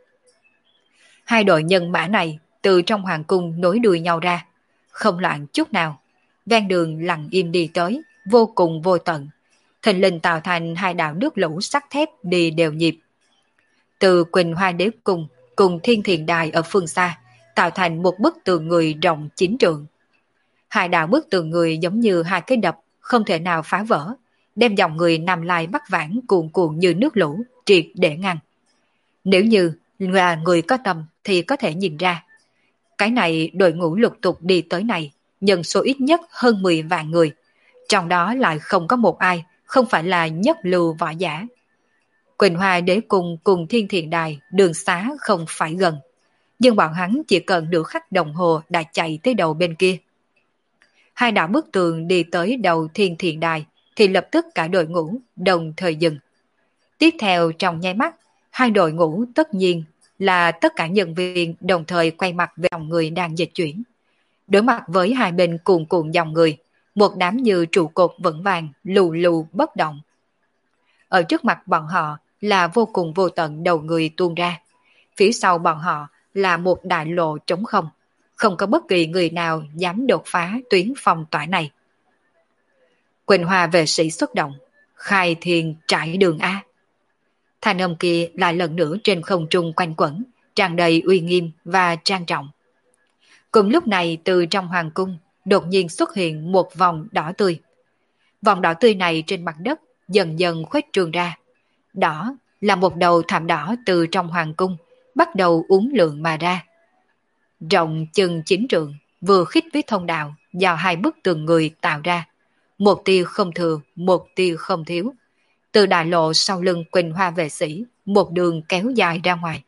Hai đội nhân mã này từ trong hoàng cung nối đuôi nhau ra, không loạn chút nào. Ven đường lặng im đi tới, vô cùng vô tận. Thình lình tạo thành hai đạo nước lũ sắt thép đi đều nhịp. Từ Quỳnh Hoa Đế Cung cùng Thiên Thiền Đài ở phương xa, tạo thành một bức tường người rộng chín trượng. Hai đạo bức tường người giống như hai cái đập, không thể nào phá vỡ, đem dòng người nằm lai bắt vãng cuồn cuộn như nước lũ, triệt để ngăn. Nếu như là người có tâm thì có thể nhìn ra. Cái này đội ngũ lục tục đi tới này, nhân số ít nhất hơn mười vạn người. Trong đó lại không có một ai, không phải là nhất lưu võ giả. Quỳnh Hoa Đế Cung cùng Thiên Thiền Đài đường xá không phải gần, nhưng bọn hắn chỉ cần nửa khắc đồng hồ đã chạy tới đầu bên kia. Hai đạo bức tường đi tới đầu Thiên Thiền Đài thì lập tức cả đội ngũ đồng thời dừng. Tiếp theo trong nháy mắt, hai đội ngũ tất nhiên là tất cả nhân viên đồng thời quay mặt về dòng người đang dịch chuyển. Đối mặt với hai bên cuồn cuộn dòng người, một đám như trụ cột vững vàng, lù lù bất động. Ở trước mặt bọn họ là vô cùng vô tận đầu người tuôn ra. Phía sau bọn họ là một đại lộ trống không, không có bất kỳ người nào dám đột phá tuyến phong tỏa này. Quỳnh Hoa vệ sĩ xuất động, khai thiên trải đường A. Thanh âm kia lại lần nữa trên không trung quanh quẩn, tràn đầy uy nghiêm và trang trọng. Cùng lúc này từ trong hoàng cung đột nhiên xuất hiện một vòng đỏ tươi. Vòng đỏ tươi này trên mặt đất dần dần khuếch trương ra. Đỏ là một đầu thảm đỏ từ trong hoàng cung bắt đầu uốn lượn mà ra. Rộng chừng chín trượng, vừa khít với thông đạo do hai bức tường người tạo ra. Một tia không thừa, một tia không thiếu. Từ đại lộ sau lưng Quỳnh Hoa vệ sĩ, một đường kéo dài ra ngoài.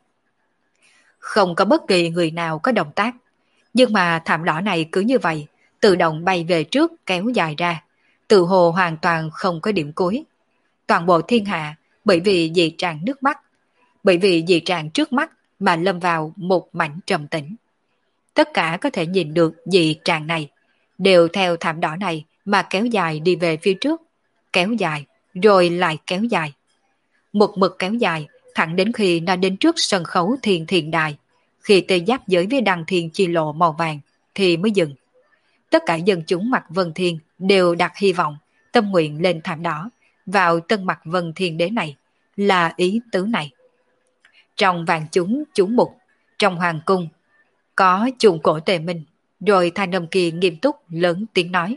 Không có bất kỳ người nào có động tác, nhưng mà thảm đỏ này cứ như vậy, tự động bay về trước kéo dài ra, tự hồ hoàn toàn không có điểm cuối. Toàn bộ thiên hạ bởi vì dị trạng nước mắt, bởi vì dị trạng trước mắt mà lâm vào một mảnh trầm tĩnh. Tất cả có thể nhìn được dị trạng này, đều theo thảm đỏ này mà kéo dài đi về phía trước, kéo dài, rồi lại kéo dài. Một mực kéo dài, thẳng đến khi nó đến trước sân khấu thiên thiền đài, khi tê giáp giới với đăng thiên chi lộ màu vàng, thì mới dừng. Tất cả dân chúng mặt Vân Thiên đều đặt hy vọng, tâm nguyện lên thảm đỏ, vào tân mặt Vân Thiên đế này, là ý tứ này. Trong vạn chúng chúng mục, trong hoàng cung, có trùng cổ Tề Minh, rồi thanh âm kia nghiêm túc lớn tiếng nói.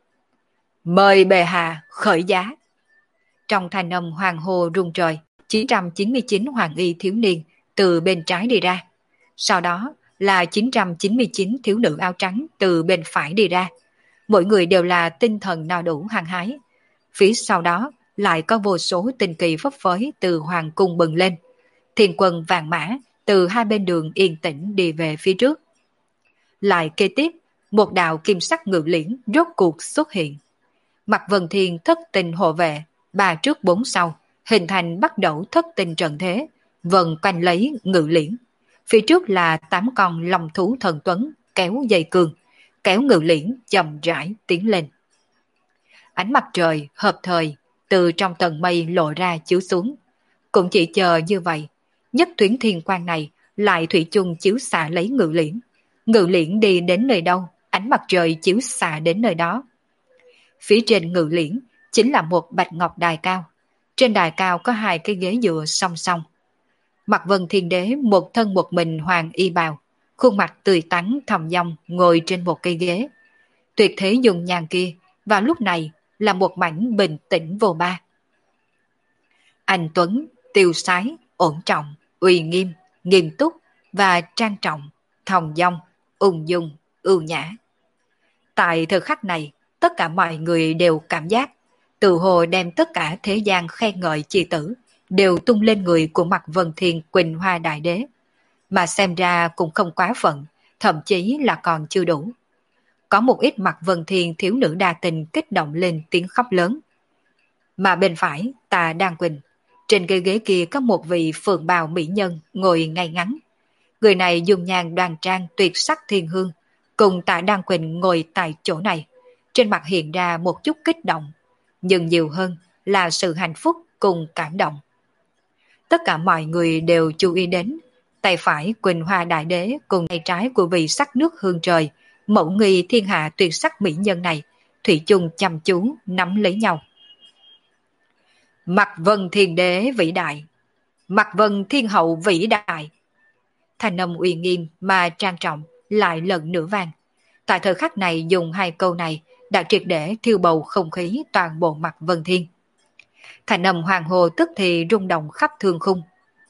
Mời bệ hạ khởi giá. Trong thanh âm hoàng hồ rung trời, chín trăm chín mươi chín hoàng y thiếu niên từ bên trái đi ra. Sau đó là chín trăm chín mươi chín thiếu nữ áo trắng từ bên phải đi ra. Mỗi người đều là tinh thần no đủ hăng hái. Phía sau đó lại có vô số tinh kỳ phấp phới từ hoàng cung bừng lên. Thiên quân vàng mã từ hai bên đường yên tĩnh đi về phía trước. Lại kế tiếp, một đạo kim sắc ngự liễn rốt cuộc xuất hiện. Mặt Vân Thiên thất tinh hộ vệ, ba trước bốn sau, hình thành bắt đầu thất tinh trận thế, vần quanh lấy ngự liễn. Phía trước là tám con long thú thần tuấn kéo dây cương, kéo ngự liễn chậm rãi tiến lên. Ánh mặt trời hợp thời từ trong tầng mây lộ ra chiếu xuống. Cũng chỉ chờ như vậy, nhất tuyến thiên quang này lại thủy chung chiếu xạ lấy ngự liễn. Ngự liễn đi đến nơi đâu, ánh mặt trời chiếu xạ đến nơi đó. Phía trên ngự liễn chính là một bạch ngọc đài cao. Trên đài cao có hai cái ghế dựa song song. Mặt Vân Thiên Đế một thân một mình hoàng y bào, khuôn mặt tươi tắn thầm dong ngồi trên một cây ghế. Tuyệt thế dùng nhàn kia vào lúc này là một mảnh bình tĩnh vô ba. Anh Tuấn, tiêu sái, ổn trọng, uy nghiêm, nghiêm túc và trang trọng, thong dong, ung dung, ưu nhã. Tại thời khắc này, tất cả mọi người đều cảm giác tự hồ đem tất cả thế gian khen ngợi chi tử đều tung lên người của Mặt Vân Thiên Quỳnh Hoa Đại Đế, mà xem ra cũng không quá phận, thậm chí là còn chưa đủ. Có một ít Mặt Vân Thiên thiếu nữ đa tình kích động lên tiếng khóc lớn. Mà bên phải, Tà Đan Quỳnh, trên cây ghế kia có một vị phượng bào mỹ nhân ngồi ngay ngắn. Người này dùng nhàn đoan trang tuyệt sắc thiên hương, cùng Tà Đan Quỳnh ngồi tại chỗ này. Trên mặt hiện ra một chút kích động, nhưng nhiều hơn là sự hạnh phúc cùng cảm động. Tất cả mọi người đều chú ý đến tay phải Quỳnh Hoa Đại Đế cùng tay trái của vị sắc nước hương trời, mẫu nghi thiên hạ tuyệt sắc mỹ nhân này, thủy chung chăm chú nắm lấy nhau. Mặt Vân Thiên Đế vĩ đại, Mặt Vân Thiên Hậu vĩ đại. Thanh âm uy nghiêm mà trang trọng lại lần nữa vang. Tại thời khắc này dùng hai câu này đã triệt để thiêu bầu không khí toàn bộ Mặt Vân Thiên. Thành âm hoàng hồ tức thì rung động khắp thương khung.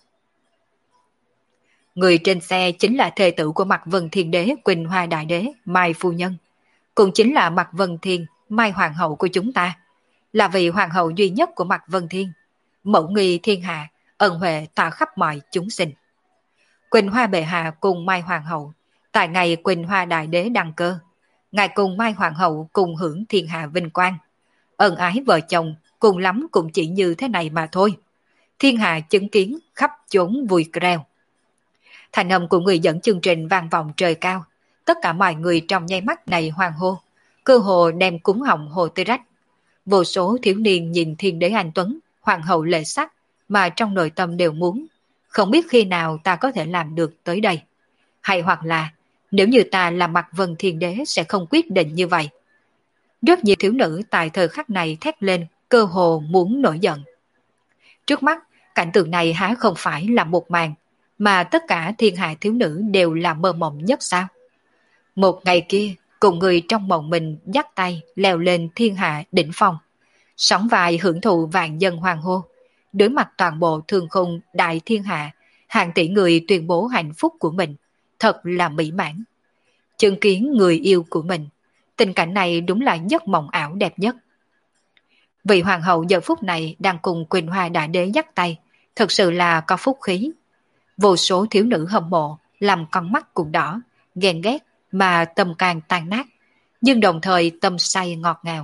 Người trên xe chính là thê tử của Mặt Vân Thiên Đế Quỳnh Hoa Đại Đế Mai Phu Nhân, cũng chính là Mặt Vân Thiên Mai Hoàng hậu của chúng ta, là vị hoàng hậu duy nhất của Mặt Vân Thiên, mẫu nghi thiên hạ, ân huệ tỏa khắp mọi chúng sinh. Quỳnh Hoa bệ hạ cùng Mai Hoàng hậu, tại ngày Quỳnh Hoa Đại Đế đăng cơ, ngài cùng Mai Hoàng hậu cùng hưởng thiên hạ vinh quang. Ân ái vợ chồng cùng lắm cũng chỉ như thế này mà thôi. Thiên hạ chứng kiến khắp chốn vui reo. Thành âm của người dẫn chương trình vang vọng trời cao. Tất cả mọi người trong nháy mắt này hoan hô, cơ hồ đem cúng họng hồ tê rách. Vô số thiếu niên nhìn Thiên Đế anh Tuấn, hoàng hậu lệ sắc, mà trong nội tâm đều muốn, không biết khi nào ta có thể làm được tới đây. Hay hoặc là, nếu như ta là Mặt Vân Thiên Đế sẽ không quyết định như vậy. Rất nhiều thiếu nữ tại thời khắc này thét lên, cơ hồ muốn nổi giận. Trước mắt, cảnh tượng này há không phải là một màn, mà tất cả thiên hạ thiếu nữ đều là mơ mộng nhất sao? Một ngày kia, cùng người trong mộng mình dắt tay leo lên thiên hạ đỉnh phong, sóng vai hưởng thụ vạn dân hoàng hô, đối mặt toàn bộ thương khung đại thiên hạ, hàng tỷ người tuyên bố hạnh phúc của mình, thật là mỹ mãn. Chứng kiến người yêu của mình, tình cảnh này đúng là giấc mộng ảo đẹp nhất. Vị hoàng hậu giờ phút này đang cùng Quỳnh Hoa Đại Đế dắt tay, thật sự là có phúc khí. Vô số thiếu nữ hâm mộ, làm con mắt cũng đỏ, ghen ghét mà tâm can tan nát, nhưng đồng thời tâm say ngọt ngào.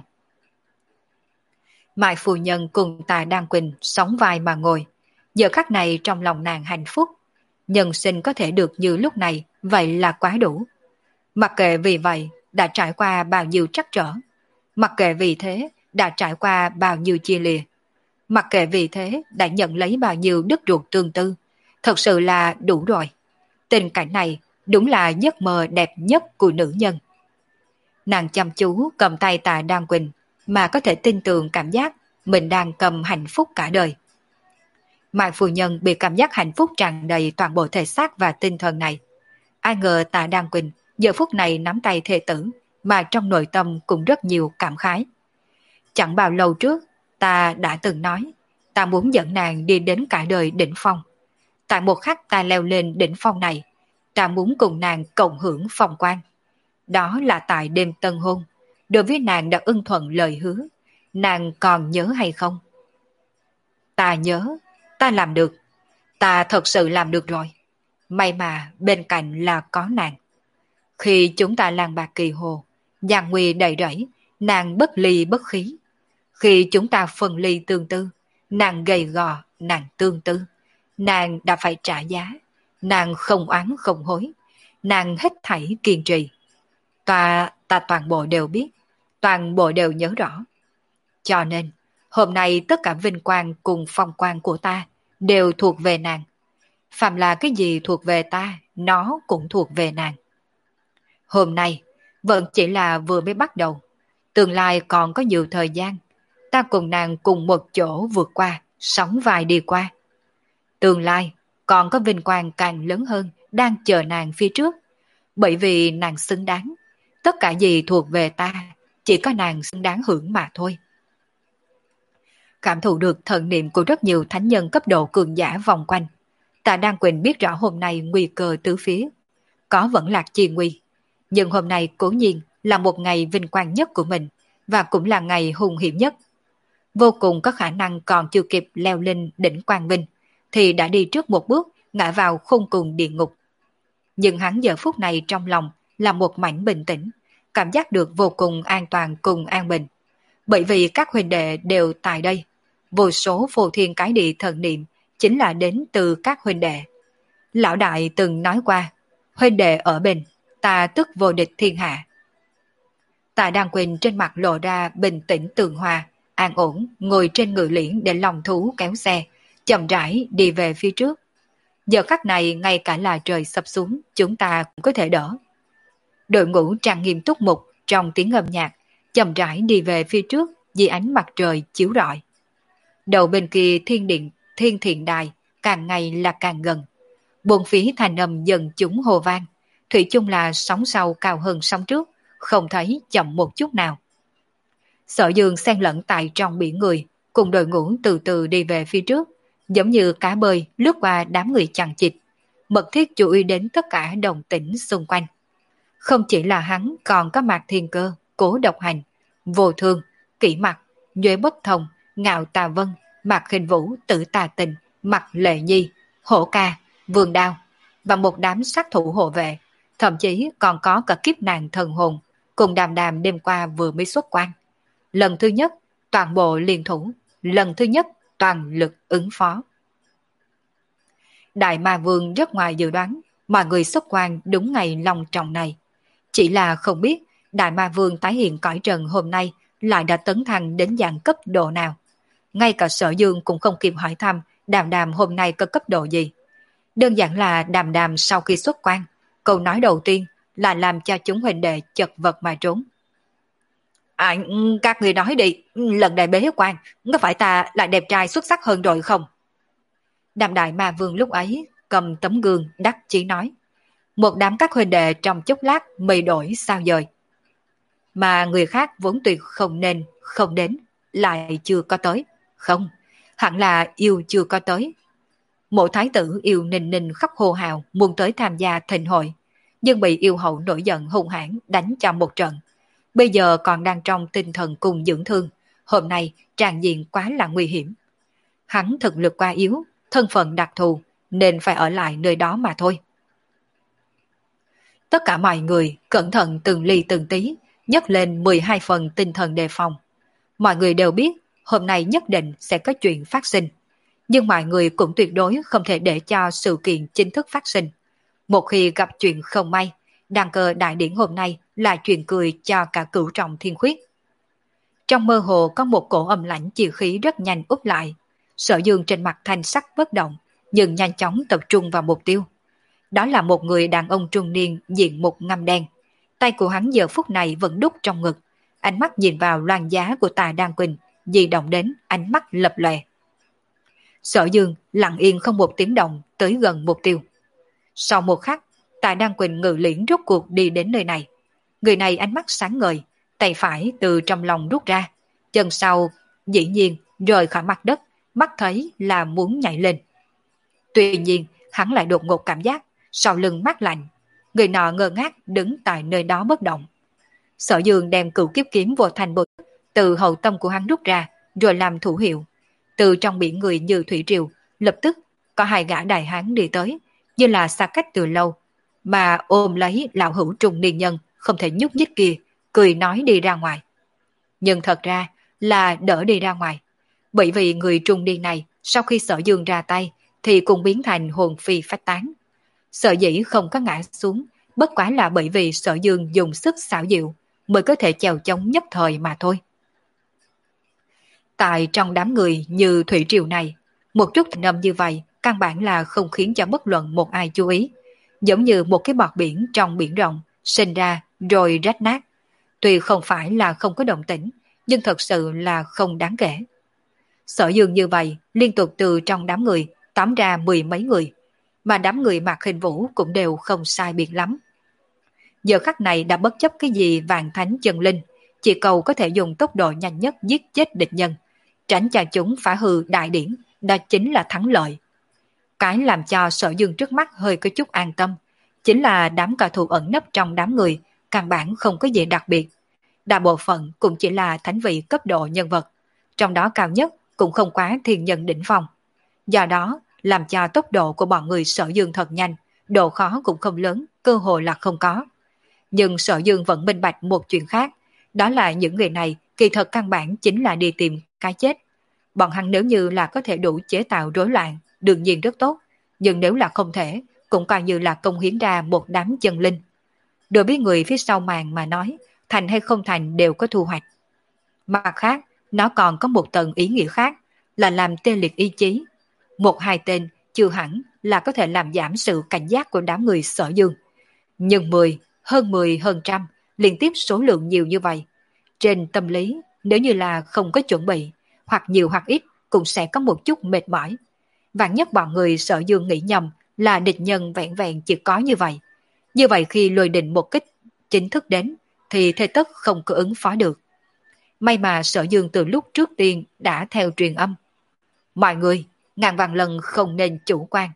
Mai phu nhân cùng Tà Đan Quỳnh sóng vai mà ngồi, giờ khắc này trong lòng nàng hạnh phúc, nhân sinh có thể được như lúc này, vậy là quá đủ. Mặc kệ vì vậy đã trải qua bao nhiêu trắc trở, mặc kệ vì thế đã trải qua bao nhiêu chia lìa, mặc kệ vì thế đã nhận lấy bao nhiêu đứt ruột tương tư, thật sự là đủ rồi. Tình cảnh này đúng là giấc mơ đẹp nhất của nữ nhân. Nàng chăm chú cầm tay Tà Đan Quỳnh mà có thể tin tưởng cảm giác mình đang cầm hạnh phúc cả đời. Mai phu nhân bị cảm giác hạnh phúc tràn đầy toàn bộ thể xác và tinh thần này. Ai ngờ Tà Đan Quỳnh giờ phút này nắm tay thê tử mà trong nội tâm cũng rất nhiều cảm khái. Chẳng bao lâu trước ta đã từng nói ta muốn dẫn nàng đi đến cả đời đỉnh phong. Tại một khắc ta leo lên đỉnh phong này, ta muốn cùng nàng cộng hưởng phong quang. Đó là tại đêm tân hôn, đối với nàng đã ưng thuận lời hứa. Nàng còn nhớ hay không? Ta nhớ, ta làm được. Ta thật sự làm được rồi. May mà bên cạnh là có nàng. Khi chúng ta lang bạc kỳ hồ, gian nguy đầy rẫy, nàng bất ly bất khí. Khi chúng ta phân ly tương tư, nàng gầy gò, nàng tương tư. Nàng đã phải trả giá. Nàng không oán không hối. Nàng hết thảy kiên trì. Ta, ta toàn bộ đều biết. Toàn bộ đều nhớ rõ. Cho nên, hôm nay tất cả vinh quang cùng phong quang của ta đều thuộc về nàng. Phạm là cái gì thuộc về ta, nó cũng thuộc về nàng. Hôm nay, vẫn chỉ là vừa mới bắt đầu. Tương lai còn có nhiều thời gian. Ta cùng nàng cùng một chỗ vượt qua, sóng vai đi qua. Tương lai, còn có vinh quang càng lớn hơn đang chờ nàng phía trước. Bởi vì nàng xứng đáng. Tất cả gì thuộc về ta, chỉ có nàng xứng đáng hưởng mà thôi. Cảm thụ được thần niệm của rất nhiều thánh nhân cấp độ cường giả vòng quanh. Tạ Đan Quỳnh biết rõ hôm nay nguy cơ tứ phía. Có vẫn lạc chi nguy. Nhưng hôm nay cố nhiên là một ngày vinh quang nhất của mình, và cũng là ngày hung hiểm nhất. Vô cùng có khả năng còn chưa kịp leo lên đỉnh quang vinh, thì đã đi trước một bước ngã vào khung cùng địa ngục. Nhưng hắn giờ phút này trong lòng là một mảnh bình tĩnh, cảm giác được vô cùng an toàn cùng an bình. Bởi vì các huynh đệ đều tại đây, vô số phô thiên cái địa thần niệm chính là đến từ các huynh đệ. Lão đại từng nói qua, huynh đệ ở bên, ta tức vô địch thiên hạ. Tạ Đan Quỳnh trên mặt lộ ra bình tĩnh tường hòa, an ổn ngồi trên ngự liễn để lòng thú kéo xe, chậm rãi đi về phía trước. Giờ khắc này ngay cả là trời sập xuống, chúng ta cũng có thể đỡ. Đội ngũ trang nghiêm túc mục trong tiếng âm nhạc, chậm rãi đi về phía trước dưới ánh mặt trời chiếu rọi. Đầu bên kia thiên điện, thiên thiện đài càng ngày là càng gần. Bốn phía thành âm dần chúng hồ vang, thủy chung là sóng sau cao hơn sóng trước, không thấy chậm một chút nào. Sở Dương xen lẫn tại trong biển người, cùng đội ngũ từ từ đi về phía trước, giống như cá bơi lướt qua đám người chằng chịt, mật thiết chú ý đến tất cả đồng tĩnh xung quanh. Không chỉ là hắn, còn có Mạc Thiên Cơ, Cố Độc Hành, Vô Thương, Kỷ Mặc, Nhuế Bất Thông, Ngạo Tà Vân, Mạc Khinh Vũ, Tử Tà Tình, Mạc Lệ Nhi, Hổ Ca, Vương Đao và một đám sát thủ hộ vệ, thậm chí còn có cả kiếp nàng thần hồn cùng Đàm Đàm đêm qua vừa mới xuất quan. Lần thứ nhất toàn bộ liên thủ, lần thứ nhất toàn lực ứng phó. Đại Ma Vương rất ngoài dự đoán, mọi người xuất quan đúng ngày long trọng này. Chỉ là không biết Đại Ma Vương tái hiện cõi trần hôm nay lại đã tấn thăng đến dạng cấp độ nào. Ngay cả Sở Dương cũng không kịp hỏi thăm Đàm Đàm hôm nay có cấp độ gì. Đơn giản là Đàm Đàm sau khi xuất quan, câu nói đầu tiên là làm cho chúng huynh đệ chật vật mà trốn. À, các người nói đi, lần này bế quan, có phải ta lại đẹp trai xuất sắc hơn rồi không? Đàm Đại Ma Vương lúc ấy cầm tấm gương đắc chí nói. Một đám các huynh đệ trong chốc lát mây đổi sao dời. Mà người khác vốn tuyệt không nên, không đến, lại chưa có tới. Không, hẳn là yêu chưa có tới. Mộ thái tử yêu Ninh Ninh khóc hô hào muốn tới tham gia thịnh hội, nhưng bị yêu hậu nổi giận hung hãn đánh cho một trận. Bây giờ còn đang trong tinh thần cùng dưỡng thương, hôm nay tràn diện quá là nguy hiểm. Hắn thực lực quá yếu, thân phận đặc thù, nên phải ở lại nơi đó mà thôi. Tất cả mọi người cẩn thận từng ly từng tí, nhấc lên mười hai phần tinh thần đề phòng. Mọi người đều biết hôm nay nhất định sẽ có chuyện phát sinh, nhưng mọi người cũng tuyệt đối không thể để cho sự kiện chính thức phát sinh. Một khi gặp chuyện không may, đăng cơ đại điển hôm nay là chuyện cười cho cả cửu trọng thiên khuyết. Trong mơ hồ có một cổ âm lãnh chi khí rất nhanh úp lại. Sở Dương trên mặt thanh sắc bất động, nhưng nhanh chóng tập trung vào mục tiêu. Đó là một người đàn ông trung niên diện mục ngăm đen. Tay của hắn giờ phút này vẫn đút trong ngực, ánh mắt nhìn vào loan giá của Tà Đan Quỳnh, di động đến ánh mắt lập lòe. Sở Dương lặng yên không một tiếng động tới gần mục tiêu. Sau một khắc, Tà Đan Quỳnh ngự liễn rốt cuộc đi đến nơi này. Người này ánh mắt sáng ngời, tay phải từ trong lòng rút ra, chân sau dĩ nhiên rời khỏi mặt đất, mắt thấy là muốn nhảy lên. Tuy nhiên, hắn lại đột ngột cảm giác sau lưng mát lạnh. Người nọ ngơ ngác đứng tại nơi đó bất động. Sở Dương đem cửu kiếp kiếm vô thành bột từ hậu tâm của hắn rút ra, rồi làm thủ hiệu. Từ trong biển người như thủy triều, lập tức có hai gã đại hán đi tới, như là xa cách từ lâu, mà ôm lấy lão hữu trung niên nhân không thể nhúc nhích kia, cười nói đi ra ngoài. Nhưng thật ra là đỡ đi ra ngoài, bởi vì người trung niên này sau khi Sở Dương ra tay thì cũng biến thành hồn phi phách tán. Sở dĩ không có ngã xuống, bất quá là bởi vì Sở Dương dùng sức xảo diệu mới có thể chèo chống nhất thời mà thôi. Tại trong đám người như thủy triều này, một chút thanh âm như vậy căn bản là không khiến cho bất luận một ai chú ý, giống như một cái bọt biển trong biển rộng sinh ra rồi rách nát. Tuy không phải là không có động tĩnh, nhưng thật sự là không đáng kể. Sở Dương như vậy liên tục từ trong đám người tóm ra mười mấy người, mà đám người mặc hình vũ cũng đều không sai biệt lắm. Giờ khắc này đã bất chấp cái gì vạn thánh chân linh, chỉ cầu có thể dùng tốc độ nhanh nhất giết chết địch nhân, tránh cho chúng phá hư đại điển, đó chính là thắng lợi. Cái làm cho Sở Dương trước mắt hơi có chút an tâm, chính là đám cao thủ ẩn nấp trong đám người, căn bản không có gì đặc biệt. Đại bộ phận cũng chỉ là thánh vị cấp độ nhân vật, trong đó cao nhất cũng không quá thiên nhân đỉnh phong. Do đó, làm cho tốc độ của bọn người Sở Dương thật nhanh, độ khó cũng không lớn, cơ hội là không có. Nhưng Sở Dương vẫn minh bạch một chuyện khác, đó là những người này kỳ thật căn bản chính là đi tìm cái chết. Bọn hắn nếu như là có thể đủ chế tạo rối loạn, đương nhiên rất tốt, nhưng nếu là không thể, cũng coi như là công hiến ra một đám chân linh. Đối với người phía sau màn mà nói, thành hay không thành đều có thu hoạch. Mặt khác, nó còn có một tầng ý nghĩa khác, là làm tê liệt ý chí. Một hai tên chưa hẳn là có thể làm giảm sự cảnh giác của đám người Sở Dương. Nhưng mười, hơn mười, hơn trăm, liên tiếp số lượng nhiều như vậy. Trên tâm lý, nếu như là không có chuẩn bị, hoặc nhiều hoặc ít, cũng sẽ có một chút mệt mỏi. Vạn nhất bọn người Sở Dương nghĩ nhầm là địch nhân vẹn vẹn chỉ có như vậy. Như vậy khi lôi định một kích chính thức đến, thì thế tất không có ứng phó được. May mà Sở Dương từ lúc trước tiên đã theo truyền âm. Mọi người, ngàn vạn lần không nên chủ quan.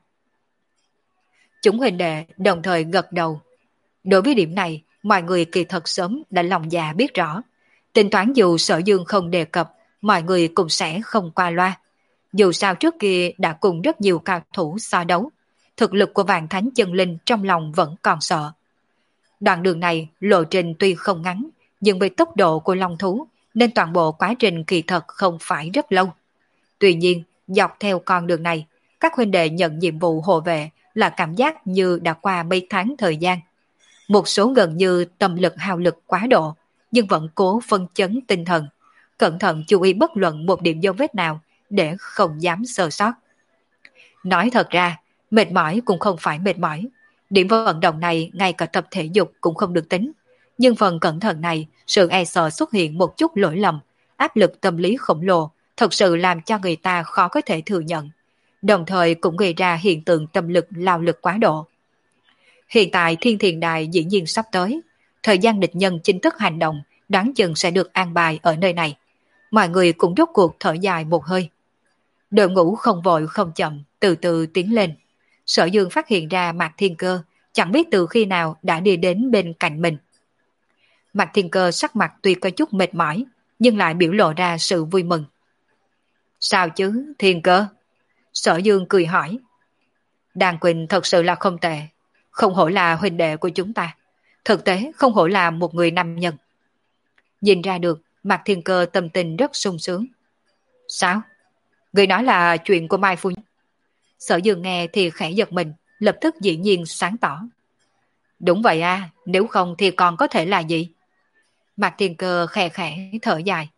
Chúng huynh đệ đồng thời gật đầu. Đối với điểm này, mọi người kỳ thật sớm đã lòng dạ biết rõ. Tính toán dù Sở Dương không đề cập, mọi người cũng sẽ không qua loa. Dù sao trước kia đã cùng rất nhiều cao thủ so đấu, thực lực của Vạn Thánh Chân Linh trong lòng vẫn còn sợ. Đoạn đường này lộ trình tuy không ngắn, nhưng với tốc độ của Long Thú, nên toàn bộ quá trình kỳ thật không phải rất lâu. Tuy nhiên, dọc theo con đường này, các huynh đệ nhận nhiệm vụ hộ vệ là cảm giác như đã qua mấy tháng thời gian. Một số gần như tâm lực hao lực quá độ, nhưng vẫn cố phân chấn tinh thần, cẩn thận chú ý bất luận một điểm dấu vết nào để không dám sơ sót. Nói thật ra, mệt mỏi cũng không phải mệt mỏi. Điểm vận động này ngay cả tập thể dục cũng không được tính. Nhưng phần cẩn thận này, sự e sợ xuất hiện một chút lỗi lầm, áp lực tâm lý khổng lồ, thật sự làm cho người ta khó có thể thừa nhận. Đồng thời cũng gây ra hiện tượng tâm lực lao lực quá độ. Hiện tại Thiên Thiền Đài dĩ nhiên sắp tới. Thời gian địch nhân chính thức hành động đoán chừng sẽ được an bài ở nơi này. Mọi người cũng rốt cuộc thở dài một hơi. Đội ngũ không vội không chậm, từ từ tiến lên. Sở Dương phát hiện ra Mạc Thiên Cơ chẳng biết từ khi nào đã đi đến bên cạnh mình. Mạc Thiên Cơ sắc mặt tuy có chút mệt mỏi, nhưng lại biểu lộ ra sự vui mừng. Sao chứ, Thiên Cơ? Sở Dương cười hỏi. Đàn Quỳnh thật sự là không tệ, không hổ là huynh đệ của chúng ta. Thực tế không hổ là một người nam nhân. Nhìn ra được, Mạc Thiên Cơ tâm tình rất sung sướng. Sao? Người nói là chuyện của Mai Phu Nhân. Sở Dương nghe thì khẽ giật mình, lập tức dĩ nhiên sáng tỏ. Đúng vậy à, nếu không thì còn có thể là gì? Mạc Thiên Cơ khẽ khẽ thở dài.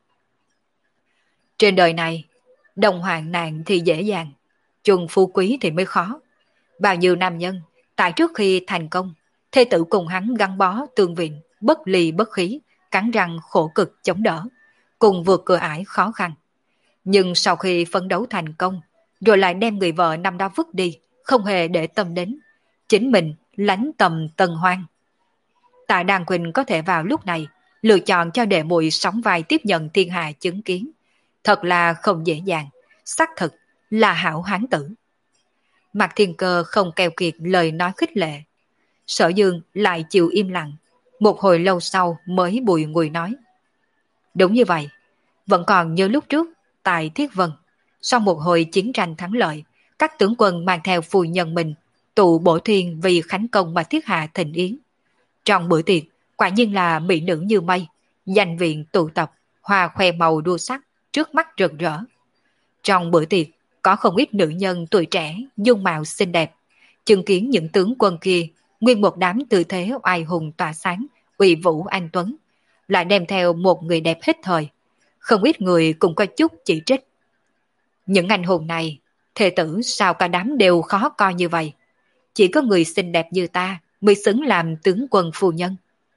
Trên đời này, đồng hoạn nạn thì dễ dàng, chung phú quý thì mới khó. Bao nhiêu nam nhân, tại trước khi thành công, thê tử cùng hắn gắn bó tương viện, bất ly bất khí, cắn răng khổ cực chống đỡ, cùng vượt cửa ải khó khăn. Nhưng sau khi phấn đấu thành công, rồi lại đem người vợ năm đó vứt đi, không hề để tâm đến. Chính mình lánh tầm tần hoang. Tại Đàn Quỳnh có thể vào lúc này, lựa chọn cho đệ muội sóng vai tiếp nhận thiên hạ chứng kiến. Thật là không dễ dàng, xác thực là hảo hán tử. Mạc Thiên Cơ không keo kiệt lời nói khích lệ. Sở Dương lại chịu im lặng, một hồi lâu sau mới bùi ngùi nói. Đúng như vậy, vẫn còn như lúc trước, tại Thiết Vân, sau một hồi chiến tranh thắng lợi, các tướng quân mang theo phù nhân mình, tụ bổ thuyền vì khánh công mà thiết hạ thịnh yến. Trong bữa tiệc, quả nhiên là mỹ nữ như mây, danh viện tụ tập, hoa khoe màu đua sắc, trước mắt rực rỡ. Trong bữa tiệc, có không ít nữ nhân tuổi trẻ, dung mạo xinh đẹp, chứng kiến những tướng quân kia, nguyên một đám tư thế oai hùng tỏa sáng, uy vũ anh tuấn, lại đem theo một người đẹp hết thời. Không ít người cũng có chút chỉ trích. Những anh hùng này, thê tử sao cả đám đều khó coi như vậy? Chỉ có người xinh đẹp như ta mới xứng làm tướng quân phu nhân.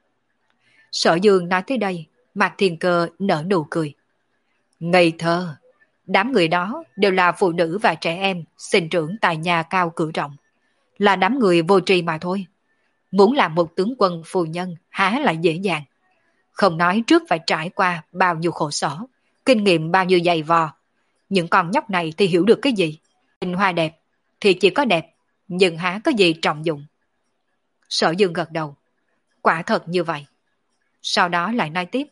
Sở Dương nói tới đây, Mạc Thiên Cơ nở nụ cười. Ngây thơ, đám người đó đều là phụ nữ và trẻ em sinh trưởng tại nhà cao cửa rộng, là đám người vô tri mà thôi. Muốn làm một tướng quân phu nhân há lại dễ dàng. Không nói trước phải trải qua bao nhiêu khổ sở, kinh nghiệm bao nhiêu dày vò. Những con nhóc này thì hiểu được cái gì? Tình hoa đẹp thì chỉ có đẹp, nhưng há có gì trọng dụng. Sở Dương gật đầu. Quả thật như vậy. Sau đó lại nói tiếp.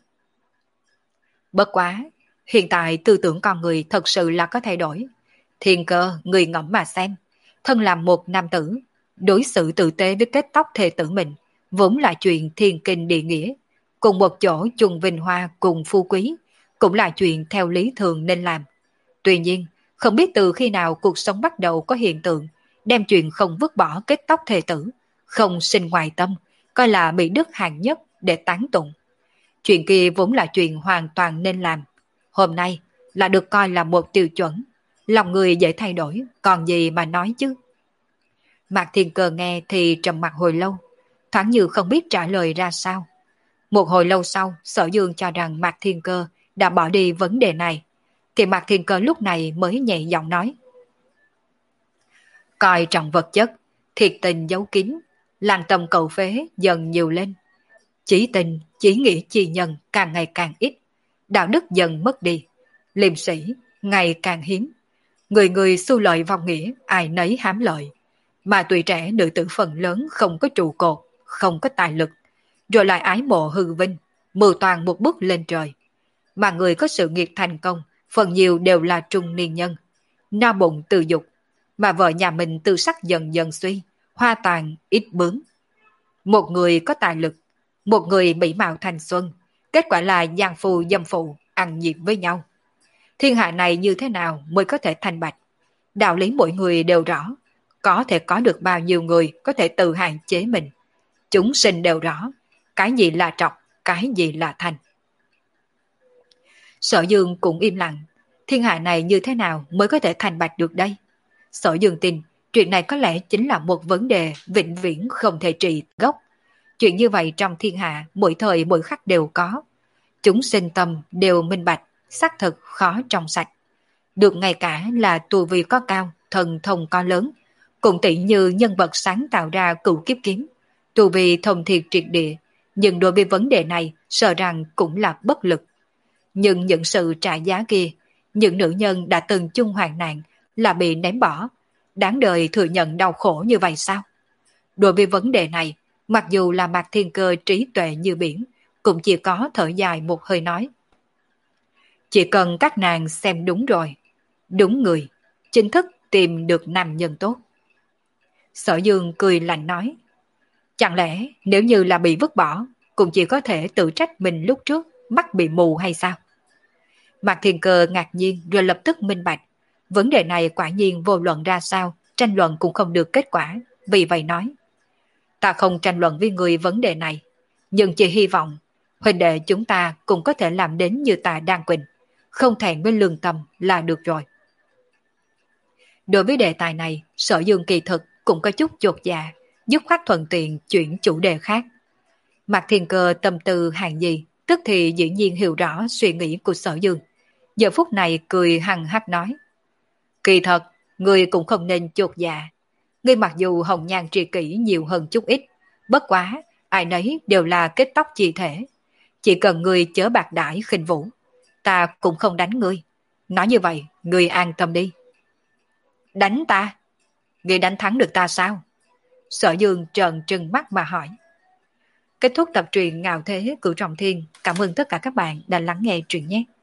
Bất quá, hiện tại tư tưởng con người thật sự là có thay đổi. Thiên Cơ, người ngẫm mà xem. Thân làm một nam tử, đối xử tử tế với kết tóc thê tử mình, vốn là chuyện thiên kinh địa nghĩa. Cùng một chỗ chung vinh hoa cùng phu quý, cũng là chuyện theo lý thường nên làm. Tuy nhiên, không biết từ khi nào cuộc sống bắt đầu có hiện tượng, đem chuyện không vứt bỏ kết tóc thê tử, không sinh ngoài tâm, coi là mỹ đức hạng nhất để tán tụng. Chuyện kia vốn là chuyện hoàn toàn nên làm. Hôm nay là được coi là một tiêu chuẩn. Lòng người dễ thay đổi, còn gì mà nói chứ. Mạc Thiên Cơ nghe thì trầm mặc hồi lâu, thoáng như không biết trả lời ra sao. Một hồi lâu sau, Sở Dương cho rằng Mạc Thiên Cơ đã bỏ đi vấn đề này, thì Mạc Thiên Cơ lúc này mới nhẹ giọng nói. Coi trọng vật chất, thiệt tình giấu kín, làng tầm cầu phế dần nhiều lên. Chỉ tình, chỉ nghĩa chi nhân càng ngày càng ít, đạo đức dần mất đi, liêm sĩ ngày càng hiếm. Người người xu lợi vong nghĩa, ai nấy hám lợi. Mà tuổi trẻ nữ tử phần lớn không có trụ cột, không có tài lực, rồi lại ái mộ hư vinh, mưu toàn một bước lên trời. Mà người có sự nghiệp thành công, phần nhiều đều là trung niên nhân, no bụng tự dục, mà vợ nhà mình tự sắc dần dần suy, hoa tàn ít bướm. Một người có tài lực, một người mỹ mạo thanh xuân, kết quả là giang phu dâm phụ ăn nhịp với nhau. Thiên hạ này như thế nào mới có thể thành bạch? Đạo lý mỗi người đều rõ, có thể có được bao nhiêu người có thể tự hạn chế mình. Chúng sinh đều rõ, cái gì là trọc, cái gì là thành. Sở Dương cũng im lặng, thiên hạ này như thế nào mới có thể thành bạch được đây? Sở Dương tin, chuyện này có lẽ chính là một vấn đề vĩnh viễn không thể trị gốc. Chuyện như vậy trong thiên hạ mỗi thời mỗi khắc đều có. Chúng sinh tâm đều minh bạch, xác thực khó trong sạch. Được ngay cả là tu vi có cao, thần thông có lớn, cũng tỷ như nhân vật sáng tạo ra cửu kiếp kiếm, tu vi thông thiệt triệt địa, nhưng đối với vấn đề này sợ rằng cũng là bất lực. Nhưng những sự trả giá kia, Những nữ nhân đã từng chung hoạn nạn là bị ném bỏ, đáng đời thừa nhận đau khổ như vậy sao? Đối với vấn đề này, mặc dù là Mạc Thiên Cơ trí tuệ như biển, cũng chỉ có thở dài một hơi nói. Chỉ cần các nàng xem đúng rồi, đúng người, chính thức tìm được nam nhân tốt. Sở Dương cười lạnh nói, chẳng lẽ nếu như là bị vứt bỏ, cũng chỉ có thể tự trách mình lúc trước mắt bị mù hay sao? Mạc Thiên Cơ ngạc nhiên rồi lập tức minh bạch, vấn đề này quả nhiên vô luận ra sao, tranh luận cũng không được kết quả, vì vậy nói, ta không tranh luận với người vấn đề này, nhưng chỉ hy vọng huynh đệ chúng ta cũng có thể làm đến như ta đang Quỳnh, không thẹn với lương tâm là được rồi. Đối với đề tài này, Sở Dương kỳ thực cũng có chút chột dạ, dứt khoát thuận tiện chuyển chủ đề khác. Mạc Thiên Cơ tâm tư hàng gì, tức thì dĩ nhiên hiểu rõ suy nghĩ của Sở Dương. Giờ phút này cười hằng hắc nói, kỳ thật, người cũng không nên chột dạ. Ngươi mặc dù hồng nhan tri kỷ nhiều hơn chút ít, bất quá, ai nấy đều là kết tóc chi thể. Chỉ cần ngươi chớ bạc đãi khinh vũ, ta cũng không đánh ngươi. Nói như vậy, ngươi an tâm đi. Đánh ta? Ngươi đánh thắng được ta sao? Sở Dương trợn trừng mắt mà hỏi. Kết thúc tập truyện Ngạo Thế Cửu Trọng Thiên. Cảm ơn tất cả các bạn đã lắng nghe truyện nhé.